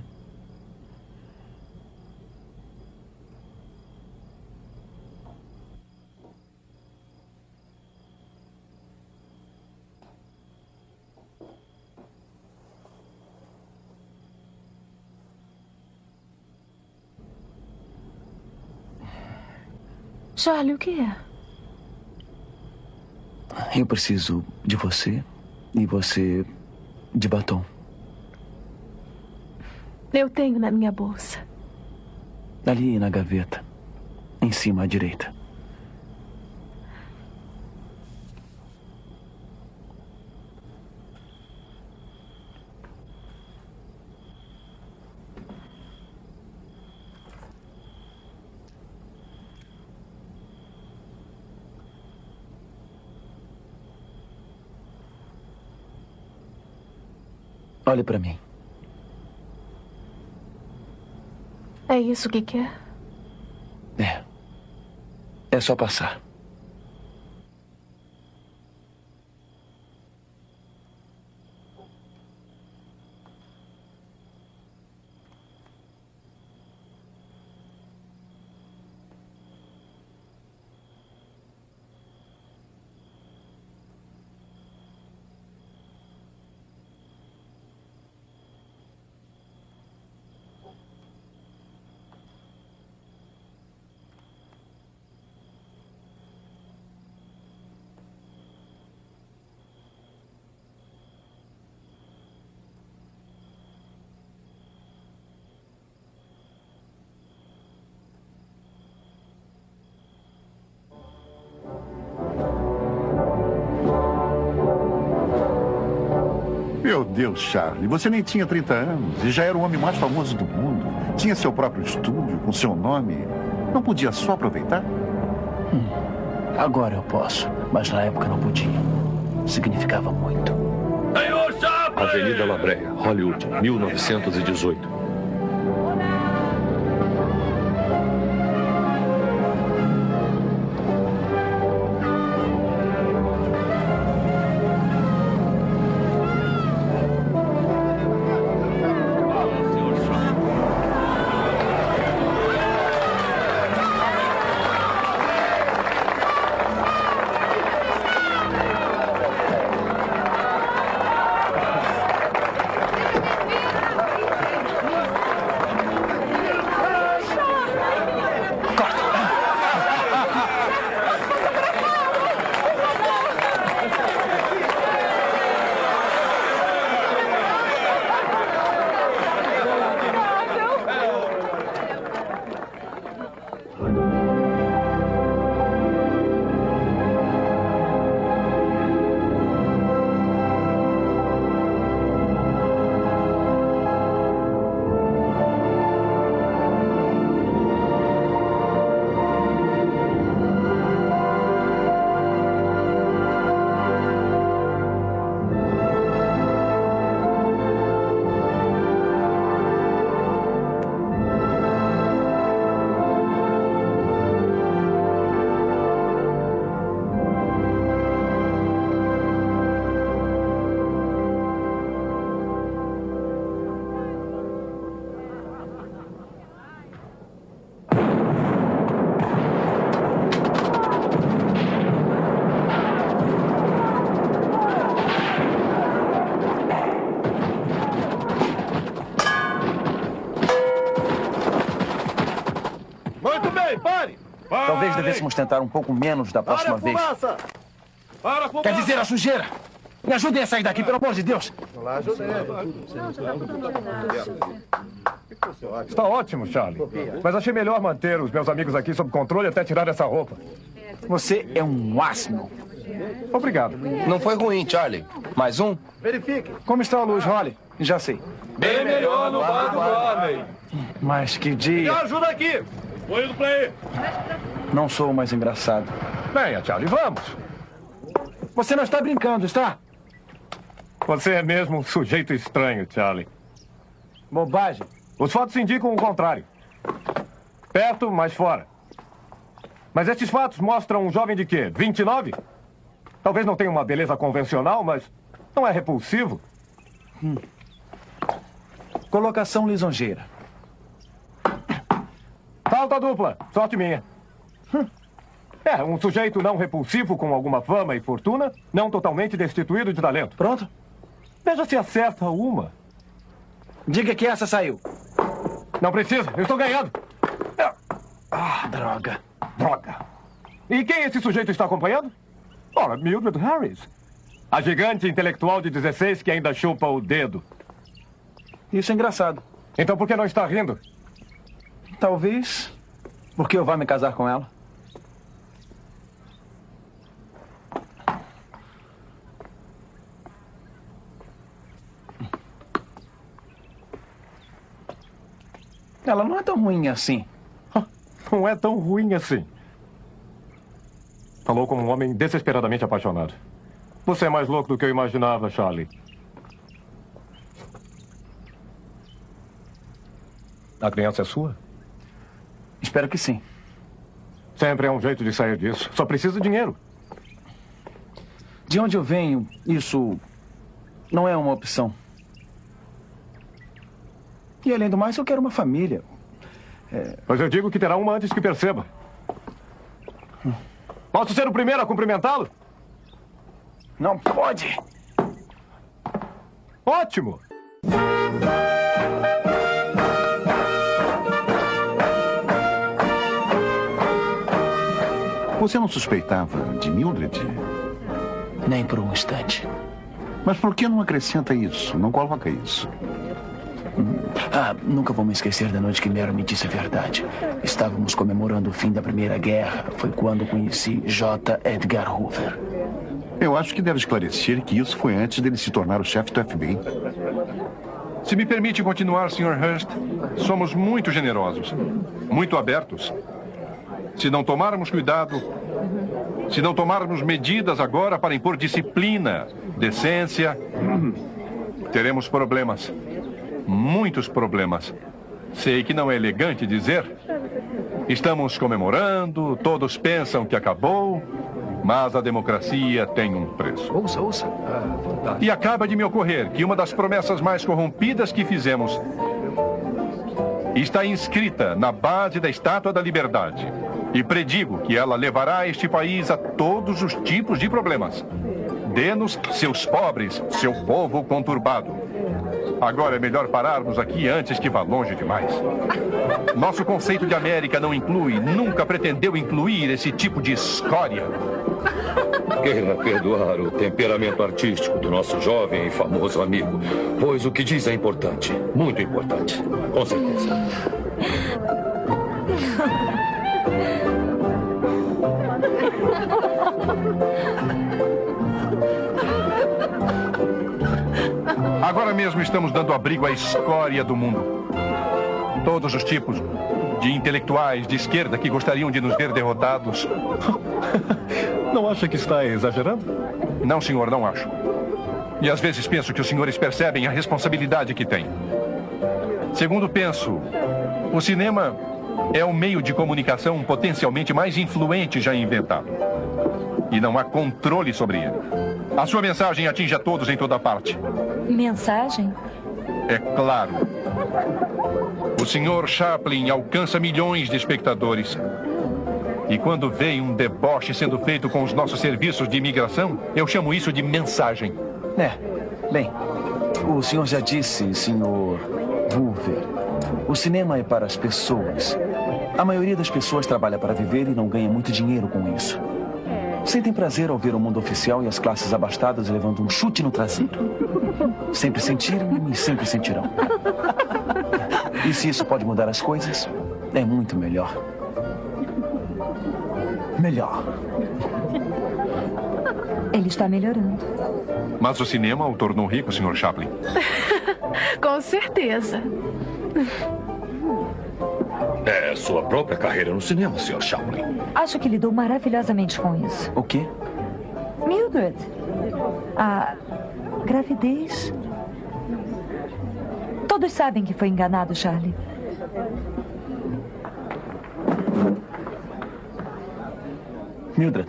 Charlie, o que é? Eu preciso de você e você de batom. Eu tenho na minha bolsa. Ali na gaveta, em cima à direita. Olhe para mim. É isso que quer? É. É só passar. Meu Deus, Charlie, você nem tinha 30 anos e já era o homem mais famoso do mundo. Tinha seu próprio estúdio com seu nome. Não podia só aproveitar? Agora eu posso, mas na época não podia. Significava muito. Senhor Chaplin! Avenida La Brea, Hollywood, 1918. Talvez devêssemos tentar um pouco menos da próxima vez. Para, fumaça! Quer dizer, a sujeira! Me ajudem a sair daqui, pelo amor de Deus! Está ótimo, Charlie. Mas achei melhor manter os meus amigos aqui sob controle até tirar essa roupa. Você é um asno. Obrigado. Não foi ruim, Charlie. Mais um? Verifique. Como está a luz, Holly? Já sei. Bem melhor no bar do Barney. Mas que dia. Me ajuda aqui. Vou indo pra aí. Não sou mais engraçado. Venha, Charlie, vamos. Você não está brincando, está? Você é mesmo um sujeito estranho, Charlie. Bobagem. Os fatos indicam o contrário. Perto, mas fora. Mas esses fatos mostram um jovem de quê? 29? Talvez não tenha uma beleza convencional, mas não é repulsivo. Colocação lisonjeira. Falta dupla. Sorte minha. É, um sujeito não repulsivo com alguma fama e fortuna, não totalmente destituído de talento. Pronto? Veja se acerta uma. Diga que essa saiu. Não precisa, eu estou ganhando. Droga. Droga. E quem esse sujeito está acompanhando? Ora, Mildred Harris. A gigante intelectual de 16 que ainda chupa o dedo. Isso é engraçado. Então por que não está rindo? Talvez porque eu vá me casar com ela. Ela não é tão ruim assim. Não é tão ruim assim. Falou como um homem desesperadamente apaixonado. Você é mais louco do que eu imaginava, Charlie. A criança é sua? Espero que sim. Sempre é um jeito de sair disso. Só precisa de dinheiro. De onde eu venho, isso não é uma opção. E além do mais, eu quero uma família. Mas eu digo que terá uma antes que perceba. Posso ser o primeiro a cumprimentá-lo? Não pode. Ótimo! Você não suspeitava de Mildred? Nem por um instante. Mas por que não acrescenta isso? Não coloca isso? Nunca vou me esquecer da noite que Mary me disse a verdade. Estávamos comemorando o fim da Primeira Guerra. Foi quando conheci J. Edgar Hoover. Eu acho que deve esclarecer que isso foi antes dele se tornar o chefe do FBI. Se me permite continuar, Sr. Hurst, somos muito generosos, muito abertos. Se não tomarmos cuidado, se não tomarmos medidas agora para impor disciplina, decência, teremos problemas. Muitos problemas. Sei que não é elegante dizer. Estamos comemorando, todos pensam que acabou, mas a democracia tem um preço. Ouça. E acaba de me ocorrer que uma das promessas mais corrompidas que fizemos está inscrita na base da Estátua da Liberdade. E predigo que ela levará este país a todos os tipos de problemas. Dê-nos seus pobres, seu povo conturbado. Agora é melhor pararmos aqui antes que vá longe demais. Nosso conceito de América não inclui, nunca pretendeu incluir esse tipo de escória. Queira perdoar o temperamento artístico do nosso jovem e famoso amigo, pois o que diz é importante, muito importante, com certeza. Agora mesmo estamos dando abrigo à escória do mundo. Todos os tipos de intelectuais de esquerda que gostariam de nos ver derrotados. Não acha que está exagerando? Não, senhor, não acho. E às vezes penso que os senhores percebem a responsabilidade que têm. Segundo penso, o cinema é o meio de comunicação potencialmente mais influente já inventado. E não há controle sobre ele. A sua mensagem atinge a todos em toda parte. Mensagem? É claro. O Sr. Chaplin alcança milhões de espectadores. E quando vem um deboche sendo feito com os nossos serviços de imigração, eu chamo isso de mensagem. Bem, o senhor já disse, Sr. Hoover, o cinema é para as pessoas. A maioria das pessoas trabalha para viver e não ganha muito dinheiro com isso. Sentem prazer ao ver o mundo oficial e as classes abastadas levando um chute no traseiro. Sempre sentiram e sempre sentirão. E se isso pode mudar as coisas, é muito melhor. Melhor. Ele está melhorando. Mas o cinema o tornou rico, Sr. Chaplin. Com certeza. É sua própria carreira no cinema, Sr. Chaplin. Acho que lidou maravilhosamente com isso. O quê? Mildred, a gravidez. Todos sabem que foi enganado, Charlie. Mildred.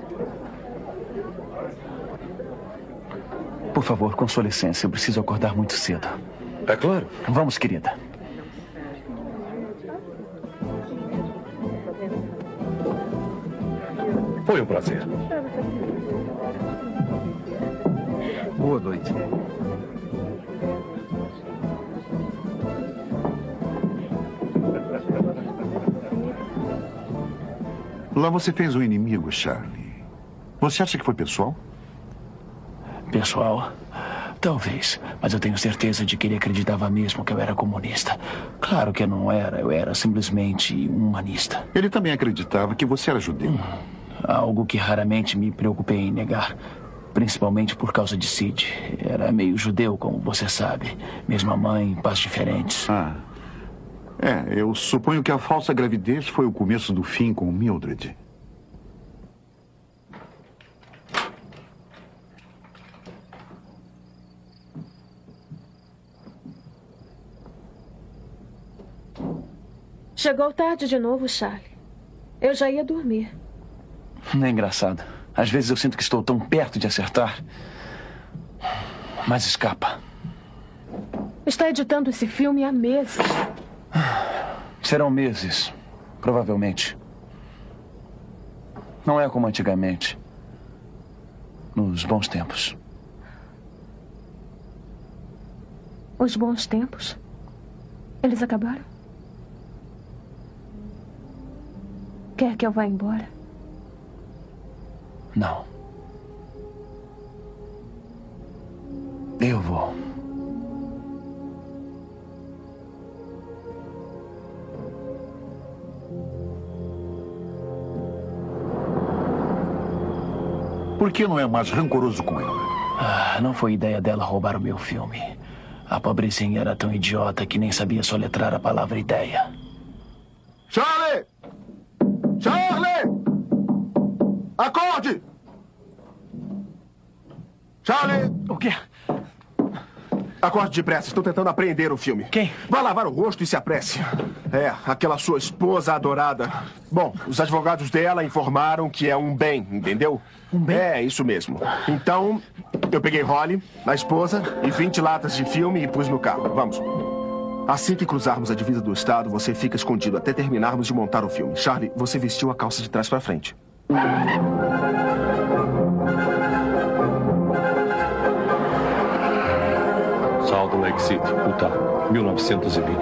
Por favor, com sua licença, eu preciso acordar muito cedo. É claro. Vamos, querida. Foi um prazer. Boa noite. Lá você fez um inimigo, Charlie. Você acha que foi pessoal? Pessoal? Talvez, mas eu tenho certeza de que ele acreditava mesmo que eu era comunista. Claro que eu não era, eu era simplesmente um humanista. Ele também acreditava que você era judeu. Algo que raramente me preocupei em negar. Principalmente por causa de Sid. Era meio judeu, como você sabe. Mesma mãe, pais diferentes. Eu suponho que a falsa gravidez foi o começo do fim com Mildred. Chegou tarde de novo, Charlie. Eu já ia dormir. Não é engraçado. Às vezes eu sinto que estou tão perto de acertar. Mas escapa. Está editando esse filme há meses. Serão meses, provavelmente. Não é como antigamente. Nos bons tempos. Os bons tempos? Eles acabaram? Quer que eu vá embora? Não. Eu vou. Por que não é mais rancoroso com ela? Não foi ideia dela roubar o meu filme. A pobrezinha era tão idiota que nem sabia soletrar a palavra ideia. Charlie! Charlie! Acorde! Charlie! O quê? Acorde depressa, estou tentando apreender o filme. Quem? Vá lavar o rosto e se apresse. É, aquela sua esposa adorada. Bom, os advogados dela informaram que é um bem, entendeu? Um bem? É, isso mesmo. Então, eu peguei Holly, a esposa, e 20 latas de filme e pus no carro. Vamos. Assim que cruzarmos a divisa do estado, você fica escondido até terminarmos de montar o filme. Charlie, você vestiu a calça de trás para frente. Salt Lake City, Utah, 1920.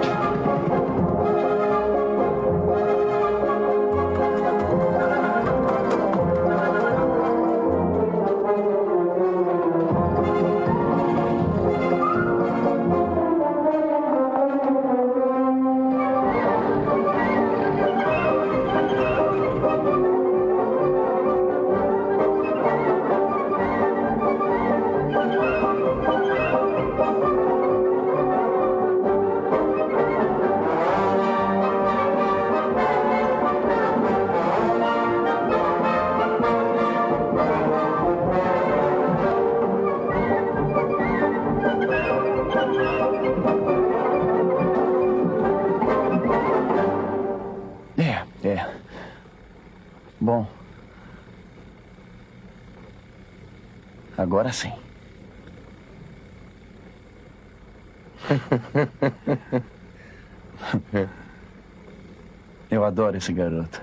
Bom. Agora sim. Eu adoro esse garoto.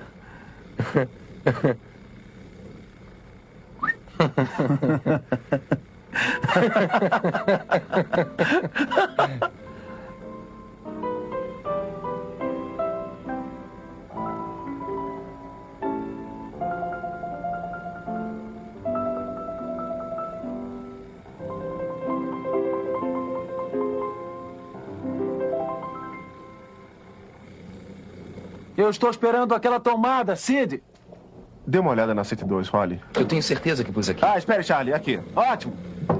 Eu estou esperando aquela tomada, Sid. Dê uma olhada na 102, Holly. Eu tenho certeza que pus aqui. Espere, Charlie. Aqui. Ótimo.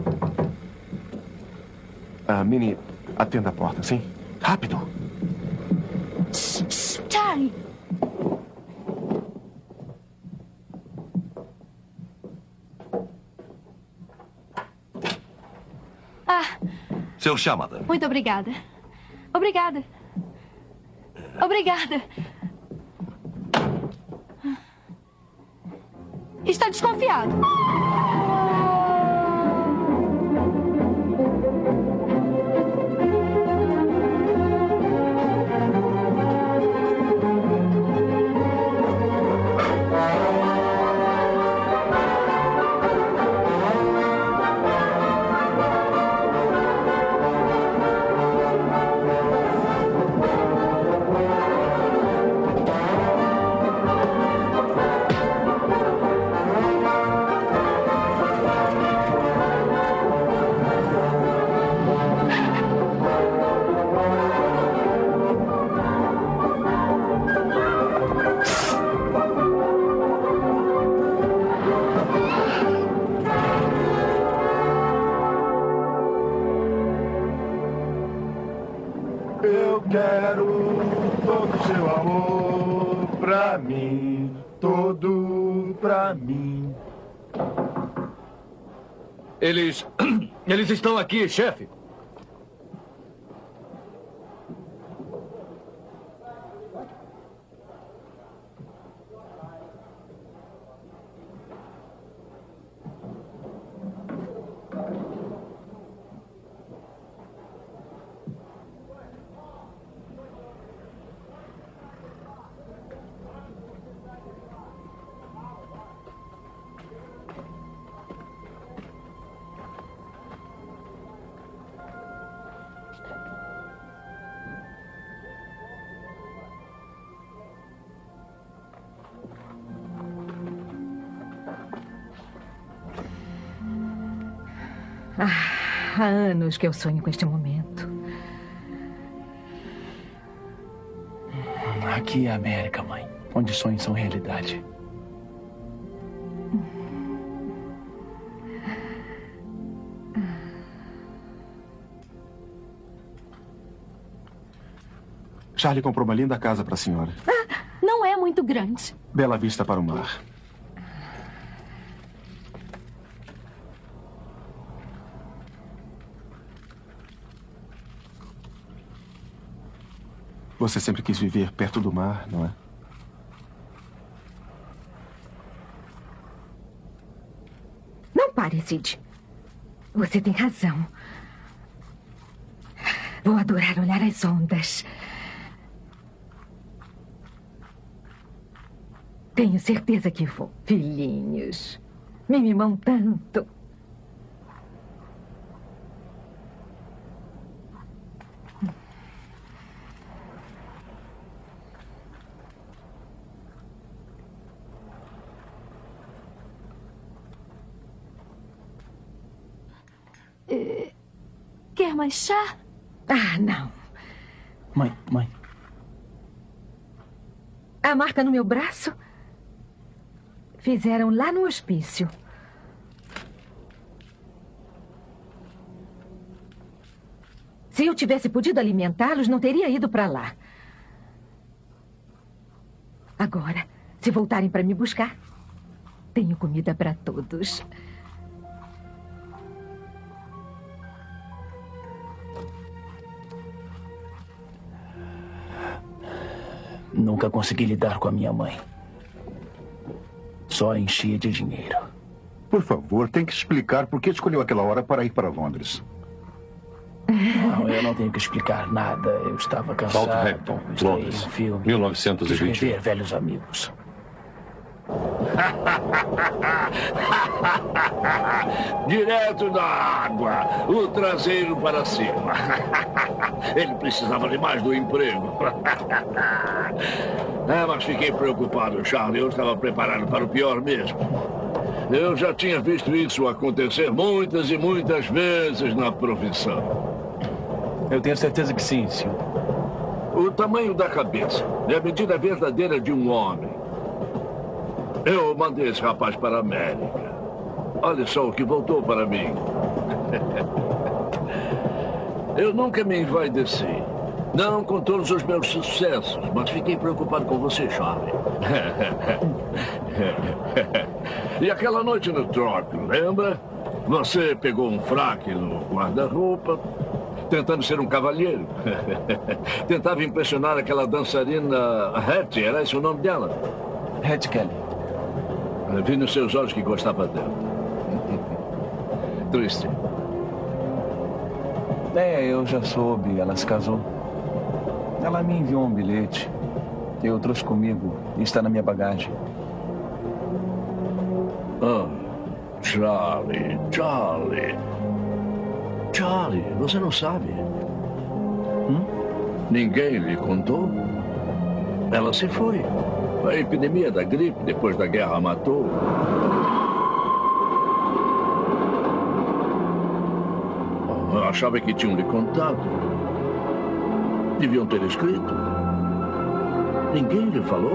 Minnie, atenda a porta, sim? Rápido. Charlie. Seu chá, madame. Muito obrigada. Obrigada. Obrigada. Está desconfiado. Eu quero todo seu amor pra mim, todo pra mim. Eles estão aqui, chefe. Há anos que eu sonho com este momento. Aqui é a América, mãe, onde sonhos são realidade. Charlie comprou uma linda casa para a senhora. Não é muito grande. Bela vista para o mar. Você sempre quis viver perto do mar, não é? Não pare, Sid. Você tem razão. Vou adorar olhar as ondas. Tenho certeza que vou. Filhinhos, me mimam tanto. Quer mais chá? Ah, não. Mãe. A marca no meu braço? Fizeram lá no hospício. Se eu tivesse podido alimentá-los, não teria ido para lá. Agora, se voltarem para me buscar, tenho comida para todos. Nunca consegui lidar com a minha mãe. Só enchia de dinheiro. Por favor, tem que explicar por que escolheu aquela hora para ir para Londres. Não, eu não tenho que explicar nada. Eu estava cansado. Southampton, Londres, 1920. Rever velhos amigos. Direto da água, o traseiro para cima. Ele precisava de mais do emprego. Mas fiquei preocupado, Charlie. Eu estava preparado para o pior mesmo. Eu já tinha visto isso acontecer muitas e muitas vezes na profissão. Eu tenho certeza que sim, senhor. O tamanho da cabeça é a medida verdadeira de um homem. Eu mandei esse rapaz para a América. Olha só o que voltou para mim. Eu nunca me envaideci. Não com todos os meus sucessos, mas fiquei preocupado com você, Charlie. E aquela noite no Thorpe, lembra? Você pegou um fraque no guarda-roupa, tentando ser um cavalheiro. Tentava impressionar aquela dançarina Hattie, era esse o nome dela? Hattie Kelly. Vi nos seus olhos que gostava dela. Triste. Eu já soube. Ela se casou. Ela me enviou um bilhete. Eu trouxe comigo e está na minha bagagem. Charlie. Charlie, você não sabe? Ninguém lhe contou? Ela se foi. A epidemia da gripe depois da guerra a matou. Eu achava que tinham lhe contado. Deviam ter escrito. Ninguém lhe falou?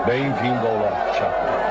Bem-vindo ao lar, Chaplin.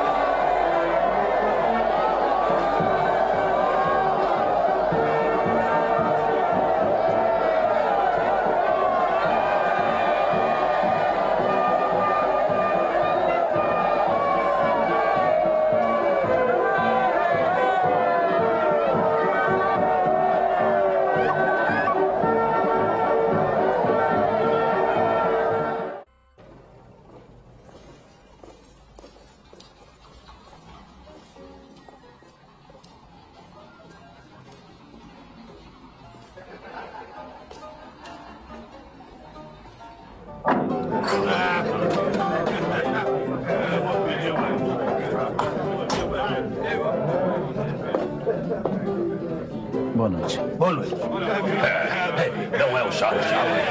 Boa noite. Boa noite. Não é o Charlie Chaplin.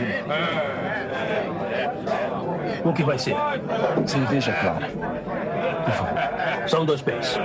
O que vai ser? Cerveja clara. São 2 pés.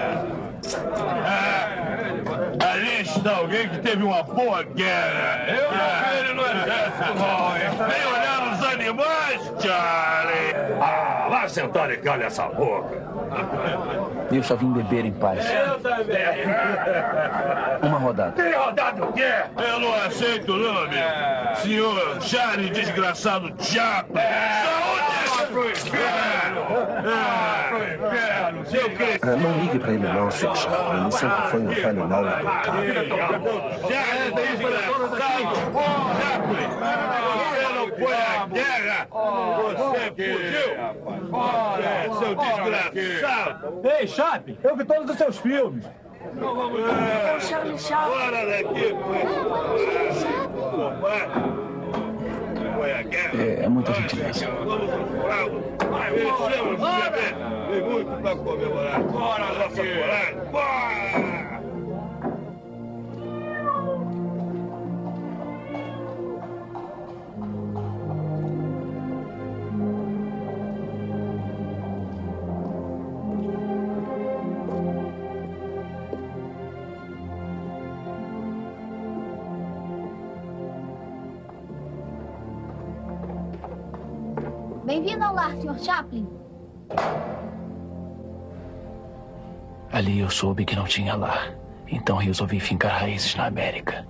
Ali está alguém que teve uma boa guerra. Eu não vi ele no exército, não. Vem olhar os animais, Charlie. Vá sentar e calha essa boca. Eu só vim beber em paz. Eu também. Uma rodada. Tem rodada o quê? Eu não aceito, não, amigo. Senhor Charlie, desgraçado Chaplin. Saúde! Pro inferno! Pro inferno! Seu Cristo! Não ligue pra ele não, Sr. Chaplin. Ele sempre foi um velho mal educado. Charlie, desgraçado! Chaplin! Você não foi à guerra! Você fugiu! Seu desgraçado! Ei, Chaplin, eu vi todos os seus filmes. É o Charlie Chaplin. Fora daqui, É muita gentileza. Tem muito para comemorar. Bora, nossa coragem. Bora! Bem-vindo ao lar, Sr. Chaplin. Ali eu soube que não tinha lar. Então resolvi fincar raízes na América.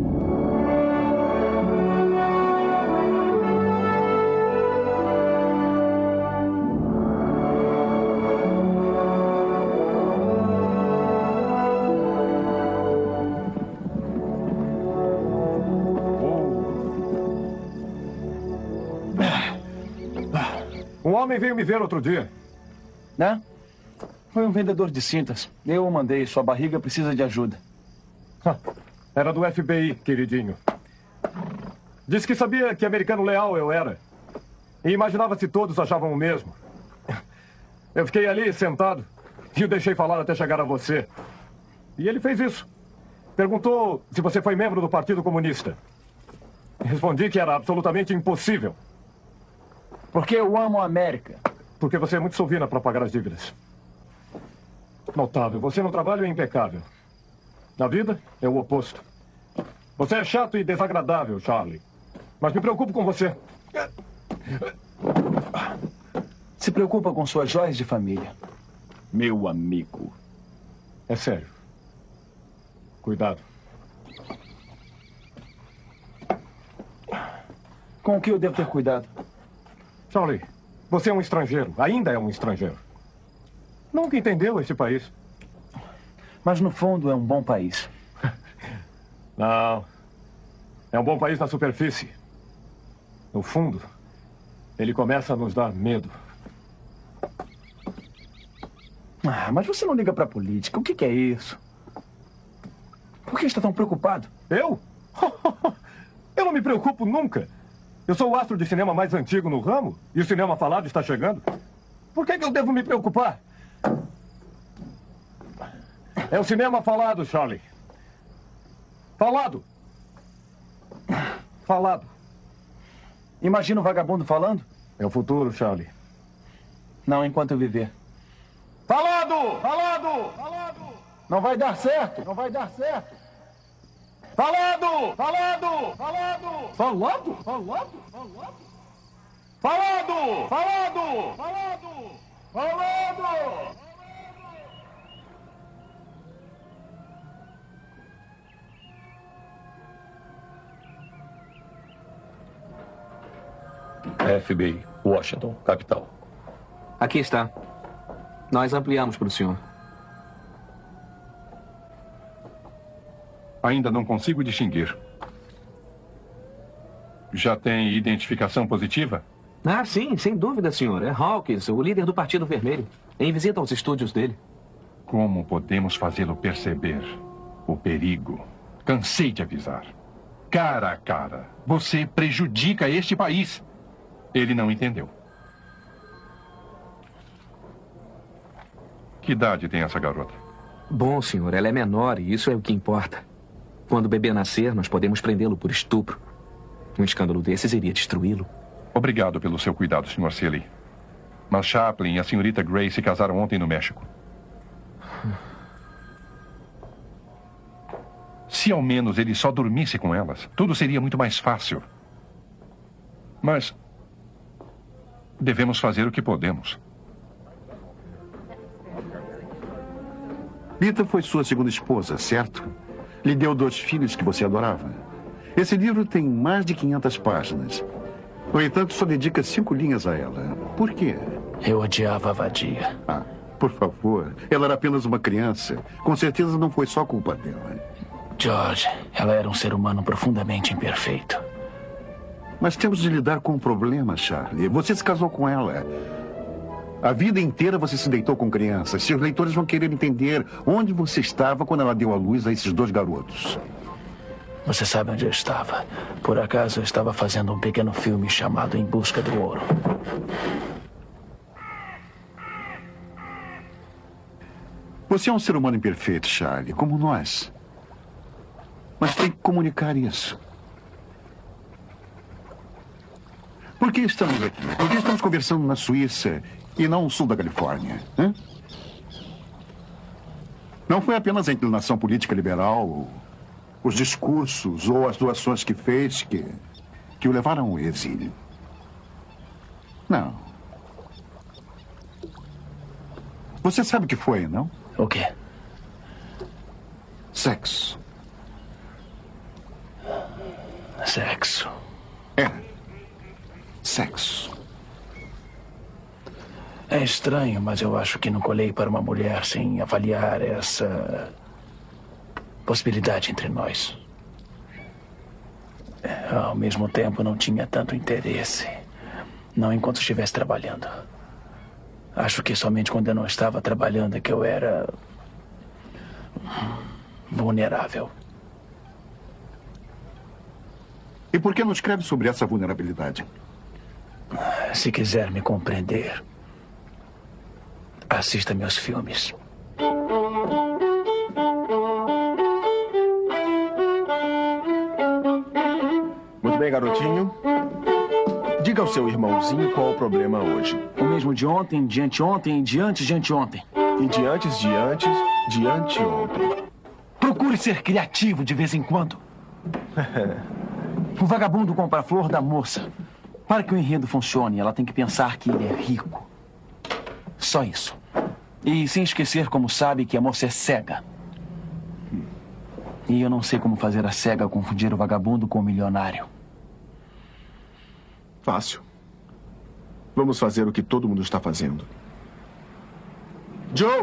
Um homem veio me ver outro dia. Né? Foi um vendedor de cintas. Eu o mandei. Sua barriga precisa de ajuda. Era do FBI, queridinho. Disse que sabia que americano leal eu era. E imaginava se todos achavam o mesmo. Eu fiquei ali, sentado, e o deixei falar até chegar a você. E ele fez isso. Perguntou se você foi membro do Partido Comunista. Respondi que era absolutamente impossível. Porque eu amo a América. Porque você é muito sovina para pagar as dívidas. Notável. Você no trabalho é impecável. Na vida, é o oposto. Você é chato e desagradável, Charlie. Mas me preocupo com você. Se preocupa com suas joias de família. Meu amigo. É sério. Cuidado. Com o que eu devo ter cuidado? Charlie, você é um estrangeiro. Ainda é um estrangeiro. Nunca entendeu esse país. Mas no fundo é um bom país. Não. É um bom país na superfície. No fundo, ele começa a nos dar medo. Mas você não liga pra política. O que é isso? Por que está tão preocupado? Eu? Eu não me preocupo nunca. Eu sou o astro de cinema mais antigo no ramo e o cinema falado está chegando. Por que eu devo me preocupar? É o cinema falado, Charlie. Falado. Falado. Imagina o vagabundo falando? É o futuro, Charlie. Não enquanto eu viver. Falado! Falado! Falado! Não vai dar certo! Não vai dar certo! Falado! Falado! Falado! Falado! Falado! Falado! Falando! Falando! Falando! Falando! FBI, Washington, capital. Aqui está. Nós ampliamos para o senhor. Ainda não consigo distinguir. Já tem identificação positiva? Ah, sim, sem dúvida, senhor. É Hawkins, o líder do Partido Vermelho. Em visita aos estúdios dele. Como podemos fazê-lo perceber o perigo? Cansei de avisar. Cara a cara, você prejudica este país. Ele não entendeu. Que idade tem essa garota? Bom, senhor, ela é menor e isso é o que importa. Quando o bebê nascer, nós podemos prendê-lo por estupro. Um escândalo desses iria destruí-lo. Obrigado pelo seu cuidado, Sr. Seeley. Mas Chaplin e a senhorita Gray se casaram ontem no México. Se ao menos ele só dormisse com elas, tudo seria muito mais fácil. Mas devemos fazer o que podemos. Rita foi sua segunda esposa, certo? Lhe deu 2 filhos que você adorava. Esse livro tem mais de 500 páginas. No entanto, só dedica 5 linhas a ela. Por quê? Eu odiava a vadia. Ah, por favor. Ela era apenas uma criança. Com certeza não foi só culpa dela. George, ela era um ser humano profundamente imperfeito. Mas temos de lidar com um problema, Charlie. Você se casou com ela. A vida inteira você se deitou com crianças. Seus leitores vão querer entender onde você estava quando ela deu à luz a esses 2 garotos. Você sabe onde eu estava. Por acaso eu estava fazendo um pequeno filme chamado Em Busca do Ouro. Você é um ser humano imperfeito, Charlie, como nós. Mas tem que comunicar isso. Por que estamos aqui? Por que estamos conversando na Suíça e não no sul da Califórnia? Hein? Não foi apenas a inclinação política liberal, os discursos ou as doações que fez que o levaram ao exílio. Não. Você sabe o que foi, não? O quê? Sexo. Sexo. É. Sexo. É estranho, mas eu acho que não colhei para uma mulher sem avaliar essa possibilidade entre nós. Ao mesmo tempo, não tinha tanto interesse. Não enquanto estivesse trabalhando. Acho que somente quando eu não estava trabalhando é que eu era vulnerável. E por que não escreve sobre essa vulnerabilidade? Se quiser me compreender, assista meus filmes. Muito bem, garotinho. Diga ao seu irmãozinho qual o problema hoje. O mesmo de ontem, de anteontem, de antes de anteontem. E de antes, de anteontem. Procure ser criativo de vez em quando. O vagabundo compra a flor da moça. Para que o enredo funcione, ela tem que pensar que ele é rico. Só isso. E sem esquecer, como sabe, que a moça é cega. E eu não sei como fazer a cega confundir o vagabundo com o milionário. Fácil. Vamos fazer o que todo mundo está fazendo. Joe!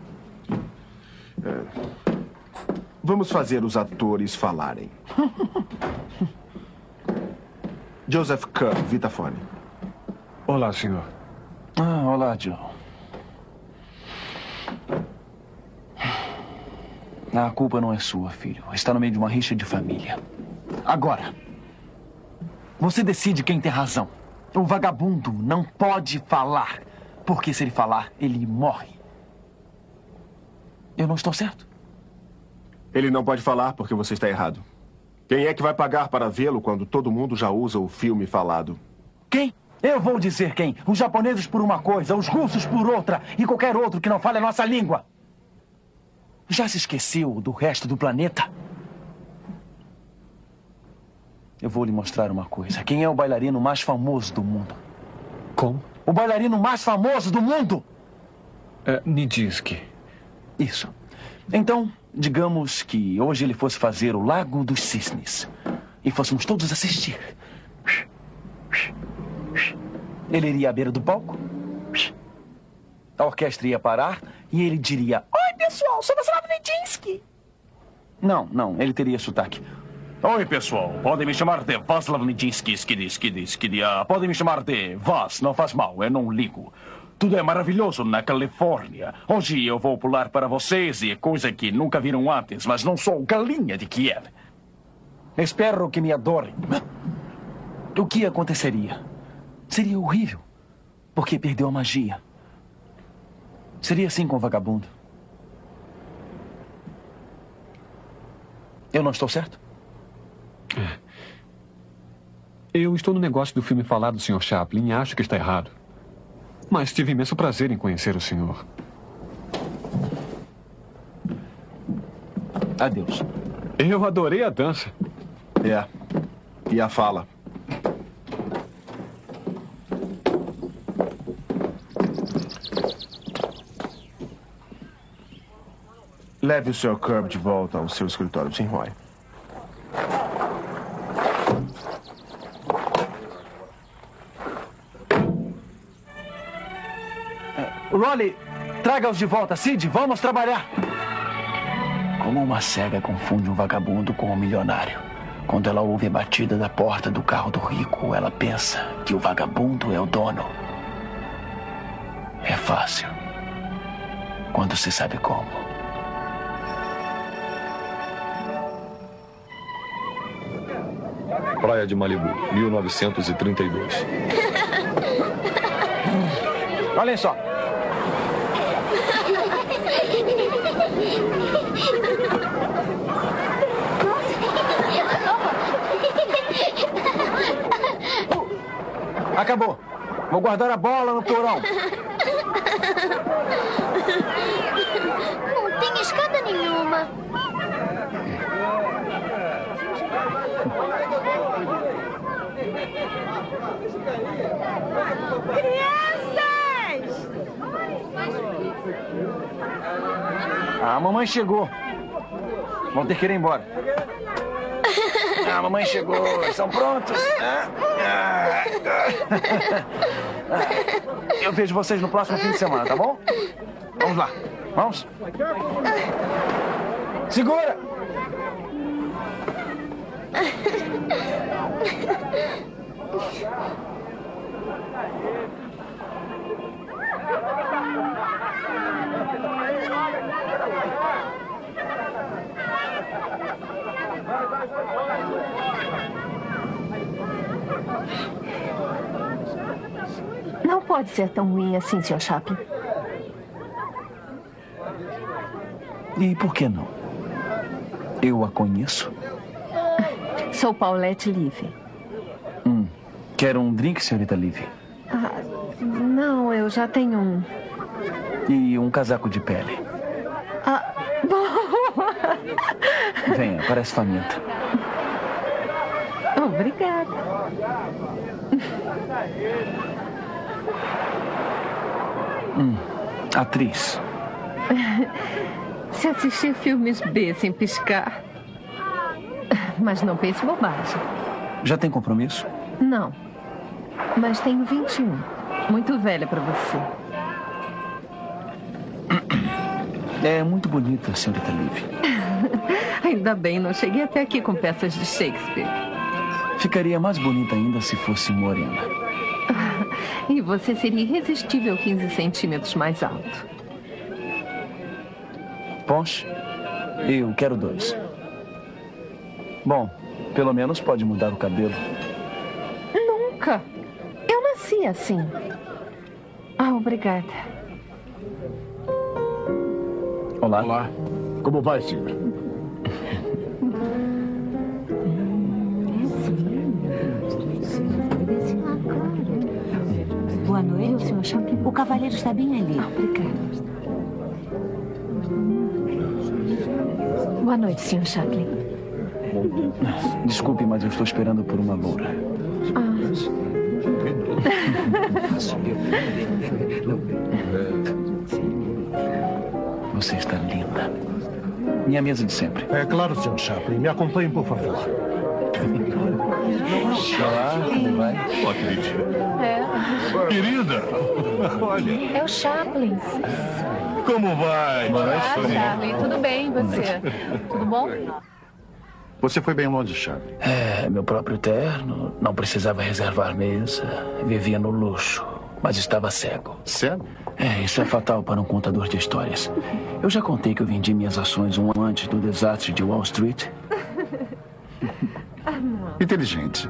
Vamos fazer os atores falarem. Joseph Kerr, Vitafone. Olá, senhor. Olá, Joe. A culpa não é sua, filho. Está no meio de uma rixa de família. Agora, você decide quem tem razão. O vagabundo não pode falar. Porque se ele falar, ele morre. Eu não estou certo? Ele não pode falar porque você está errado. Quem é que vai pagar para vê-lo quando todo mundo já usa o filme falado? Quem? Eu vou dizer quem. Os japoneses por uma coisa, os russos por outra e qualquer outro que não fale a nossa língua. Já se esqueceu do resto do planeta? Eu vou lhe mostrar uma coisa. Quem é o bailarino mais famoso do mundo? Como? O bailarino mais famoso do mundo. Nijinsky. Isso. Então, digamos que hoje ele fosse fazer o Lago dos Cisnes. E fôssemos todos assistir. Ele iria à beira do palco. A orquestra ia parar e ele diria: "Oi, pessoal, sou Vaslav Nijinsky." Não, ele teria sotaque. "Oi, pessoal, podem me chamar de Vaslav Nijinsky, podem me chamar de Vaz, não faz mal, eu não ligo. Tudo é maravilhoso na Califórnia. Hoje eu vou pular para vocês e coisa que nunca viram antes, mas não sou galinha de Kiev. Espero que me adorem." O que aconteceria? Seria horrível, porque perdeu a magia. Seria assim com o vagabundo. Eu não estou certo? Eu estou no negócio do filme falado do Sr. Chaplin e acho que está errado. Mas tive imenso prazer em conhecer o senhor. Adeus. Eu adorei a dança. E a fala. Leve o Sr. Kirby de volta ao seu escritório, Sr. Roy. Rolly, traga-os de volta. Sid, vamos trabalhar. Como uma cega confunde um vagabundo com um milionário. Quando ela ouve a batida da porta do carro do rico, ela pensa que o vagabundo é o dono. É fácil. Quando se sabe como. Praia de Malibu, 1932. Olhem só. Acabou. Vou guardar a bola no porão. Não tem escada nenhuma. Crianças! A mamãe chegou. Vão ter que ir embora. A mamãe chegou. Estão prontos? Eu vejo vocês no próximo fim de semana, tá bom? Vamos lá. Vamos. Segura! Não pode ser tão ruim assim, Sr. Chaplin. E por que não? Eu a conheço. Sou Paulette Livy. Quer um drink, senhorita Livy? Não, eu já tenho um. E um casaco de pele. Boa! Venha, parece faminta. Obrigada. Atriz. Se assistir filmes B sem piscar. Mas não pense bobagem. Já tem compromisso? Não. Mas tenho 21. Muito velha para você. É muito bonita, senhorita Livy. Ainda bem, não cheguei até aqui com peças de Shakespeare. Ficaria mais bonita ainda se fosse morena. E você seria irresistível 15 centímetros mais alto. Ponche? Eu quero 2. Bom, pelo menos pode mudar o cabelo. Nunca. Eu nasci assim. Obrigada. Olá. Olá. Como vai, senhor? Boa noite, Sr. Chaplin. O cavalheiro está bem ali. Obrigada. Boa noite, Sr. Chaplin. Desculpe, mas eu estou esperando por uma loura. Você está linda. Minha mesa de sempre. É claro, Sr. Chaplin. Me acompanhe, por favor. Olá, como vai? Ó, queridinha. É. Querida! Olha. É o Chaplin. Como vai? Olá, Charlie. Tudo bem, e você? Tudo bom? Você foi bem longe, Charlie. É, meu próprio terno. Não precisava reservar mesa. Vivia no luxo, mas estava cego. Cego? É, isso é fatal para um contador de histórias. Eu já contei que eu vendi minhas ações um ano antes do desastre de Wall Street. Inteligente.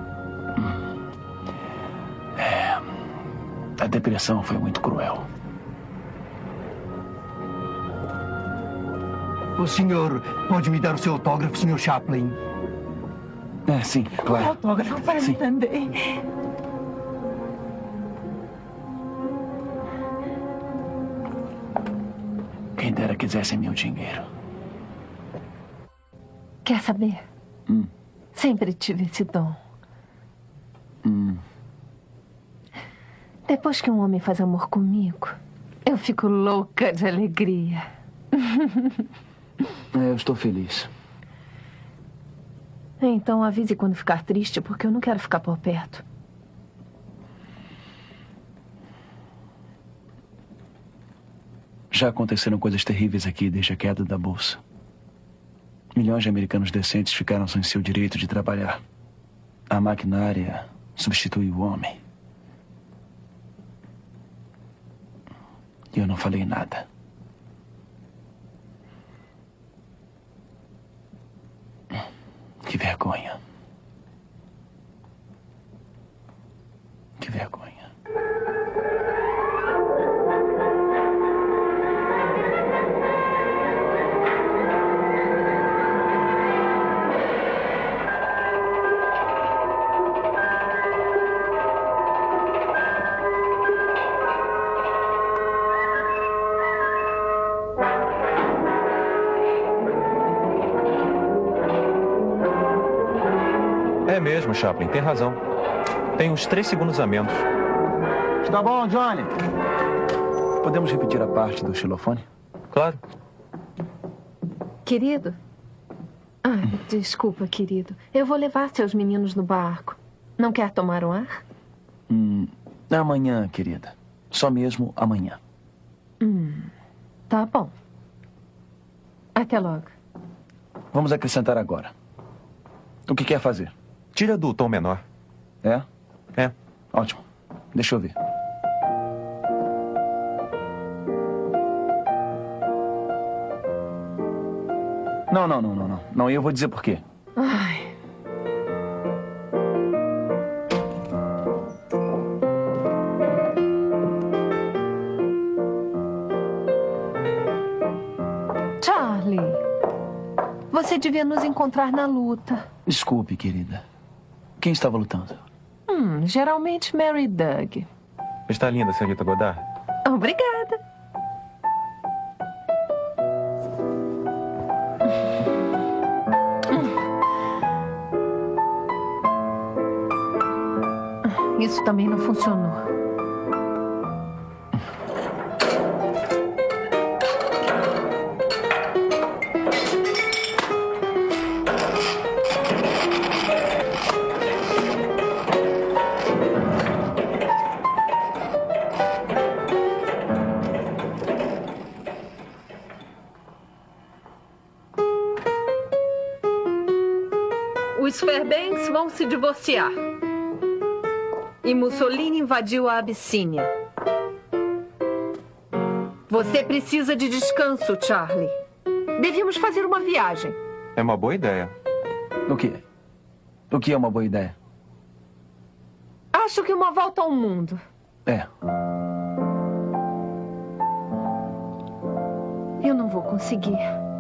É, a depressão foi muito cruel. O senhor pode me dar o seu autógrafo, Sr. Chaplin? É, sim, claro. Autógrafo para mim também. Quem dera quisesse meu dinheiro. Quer saber? Sempre tive esse dom. Depois que um homem faz amor comigo, eu fico louca de alegria. Eu estou feliz. Então avise quando ficar triste, porque eu não quero ficar por perto. Já aconteceram coisas terríveis aqui desde a queda da bolsa. Milhões de americanos decentes ficaram sem seu direito de trabalhar. A maquinária substituiu o homem. E eu não falei nada. Que vergonha. Que vergonha. É mesmo, Chaplin, tem razão. Tem uns 3 segundos a menos. Está bom, Johnny. Podemos repetir a parte do xilofone? Claro. Querido? Desculpa, querido. Eu vou levar seus meninos no barco. Não quer tomar um ar? Amanhã, querida. Só mesmo amanhã. Tá bom. Até logo. Vamos acrescentar agora. O que quer fazer? Tira do tom menor. É? É. Ótimo. Deixa eu ver. Não. Não, eu vou dizer por quê. Ai. Charlie, você devia nos encontrar na luta. Desculpe, querida. Quem estava lutando? Geralmente Mary Doug. Está linda, senhorita Godard. Obrigada. Isso também não funcionou. Os Fairbanks vão se divorciar. E Mussolini invadiu a Abissínia. Você precisa de descanso, Charlie. Devíamos fazer uma viagem. É uma boa ideia. O quê? O que é uma boa ideia? Acho que uma volta ao mundo. É. Eu não vou conseguir.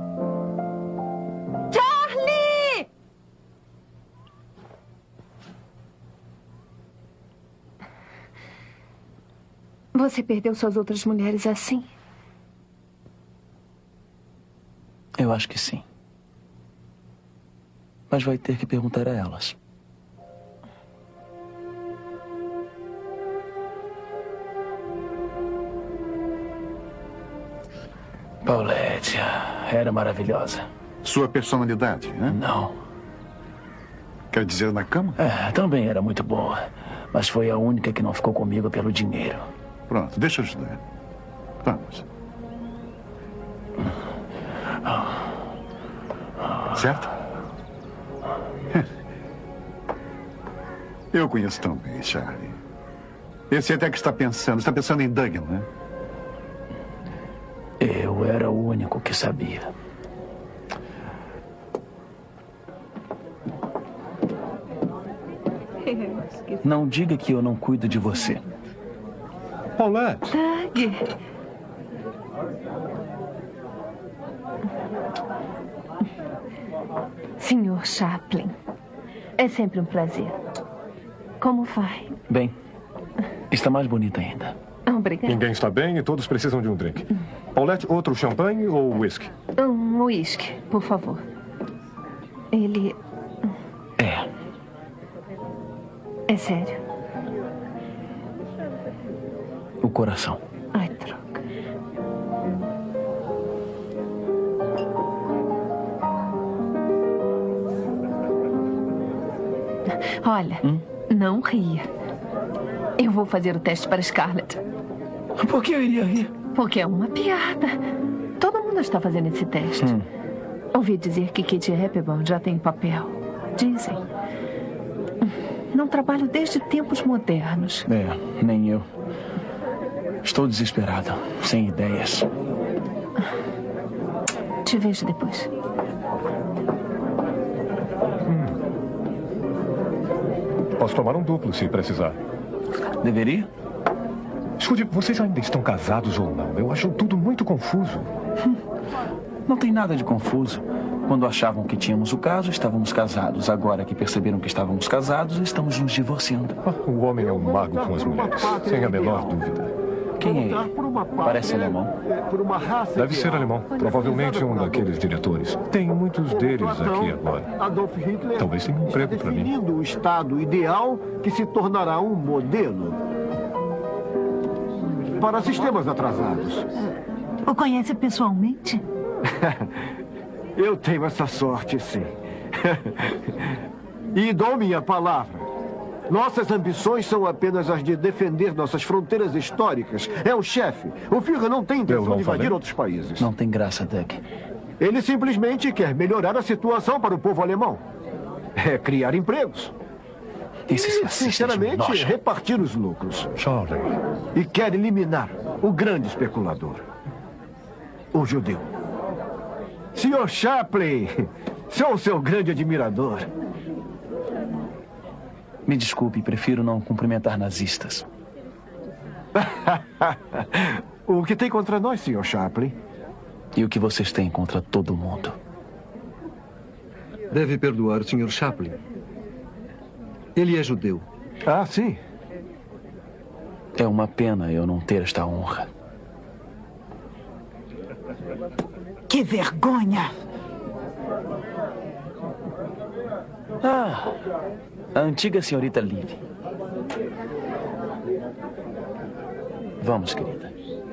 Charlie! Você perdeu suas outras mulheres assim? Eu acho que sim. Mas vai ter que perguntar a elas. Paulette era maravilhosa. Sua personalidade, né? Não. Quer dizer, na cama? Também era muito boa. Mas foi a única que não ficou comigo pelo dinheiro. Pronto, deixa eu ajudar. Vamos. Certo? Eu conheço tão bem, Charlie. Esse até que está pensando em Doug, né? Eu era o único que sabia. Não diga que eu não cuido de você. Paulette. Doug. Senhor Chaplin, é sempre um prazer. Como vai? Bem, está mais bonita ainda. Obrigada. Ninguém está bem e todos precisam de um drink. Paulette, outro champanhe ou whisky? Um whisky, por favor. Ele... É sério? O coração. Ai, droga. Olha, não ria. Eu vou fazer o teste para Scarlett. Por que eu iria rir? Porque é uma piada. Todo mundo está fazendo esse teste. Ouvi dizer que Kitty Hepburn já tem papel. Dizem. Não trabalho desde tempos modernos. Nem eu. Estou desesperado, sem ideias. Te vejo depois. Posso tomar um duplo se precisar. Deveria? Escute, vocês ainda estão casados ou não? Eu acho tudo muito confuso. Não tem nada de confuso. Quando achavam que tínhamos o caso, estávamos casados. Agora que perceberam que estávamos casados, estamos nos divorciando. O homem é um mago com as mulheres, sem a menor dúvida. Quem é ele? Parece alemão. Deve ser alemão. Provavelmente um daqueles diretores. Tem muitos deles aqui agora. Adolf Hitler Talvez tenha um emprego para mim. definindo o estado ideal que se tornará um modelo para sistemas atrasados. O conhece pessoalmente? Eu tenho essa sorte, sim. E dou minha palavra. Nossas ambições são apenas as de defender nossas fronteiras históricas. É o chefe. O Führer não tem intenção de invadir outros países. Não tem graça, Doug. Ele simplesmente quer melhorar a situação para o povo alemão. É criar empregos. E, sinceramente, repartir os lucros. Charlie. E quer eliminar o grande especulador. O judeu. Sr. Chaplin, sou seu grande admirador. Me desculpe, prefiro não cumprimentar nazistas. O que tem contra nós, Sr. Chaplin? E o que vocês têm contra todo mundo? Deve perdoar o Sr. Chaplin. Ele é judeu. Ah, sim. É uma pena eu não ter esta honra. Que vergonha! Ah, a antiga senhorita Liv. Vamos, querida.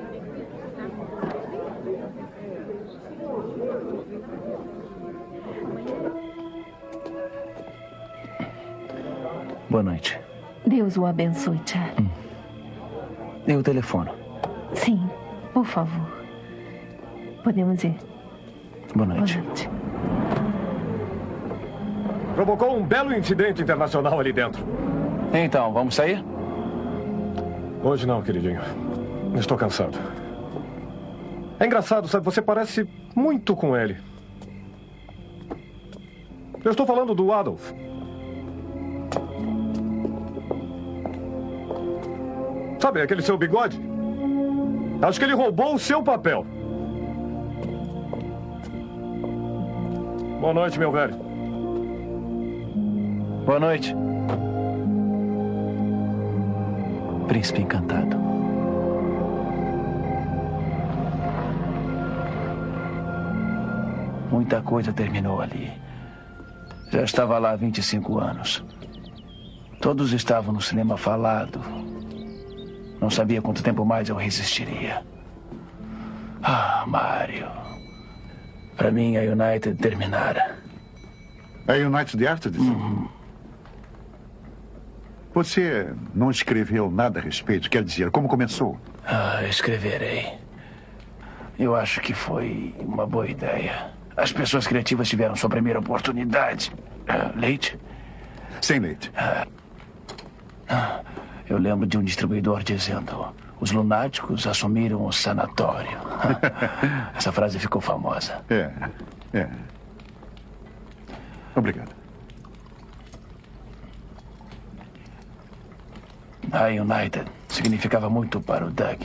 Boa noite. Deus o abençoe, Charlie. Eu telefono. Sim, por favor. Podemos ir. Boa noite. Boa noite. Provocou um belo incidente internacional ali dentro. Então, vamos sair? Hoje não, queridinho. Estou cansado. É engraçado, sabe? Você parece muito com ele. Eu estou falando do Adolf. Sabe, aquele seu bigode? Acho que ele roubou o seu papel. Boa noite, meu velho. Boa noite. Príncipe encantado. Muita coisa terminou ali. Já estava lá há 25 anos. Todos estavam no cinema falado. Não sabia quanto tempo mais eu resistiria. Ah, Mário. Para mim, a United terminara. A United Artists? Você não escreveu nada a respeito? Quer dizer, como começou? Escreverei. Eu acho que foi uma boa ideia. As pessoas criativas tiveram sua primeira oportunidade. Leite? Sem leite. Eu lembro de um distribuidor dizendo: os lunáticos assumiram o sanatório. Essa frase ficou famosa. É. Obrigado. A United significava muito para o Doug.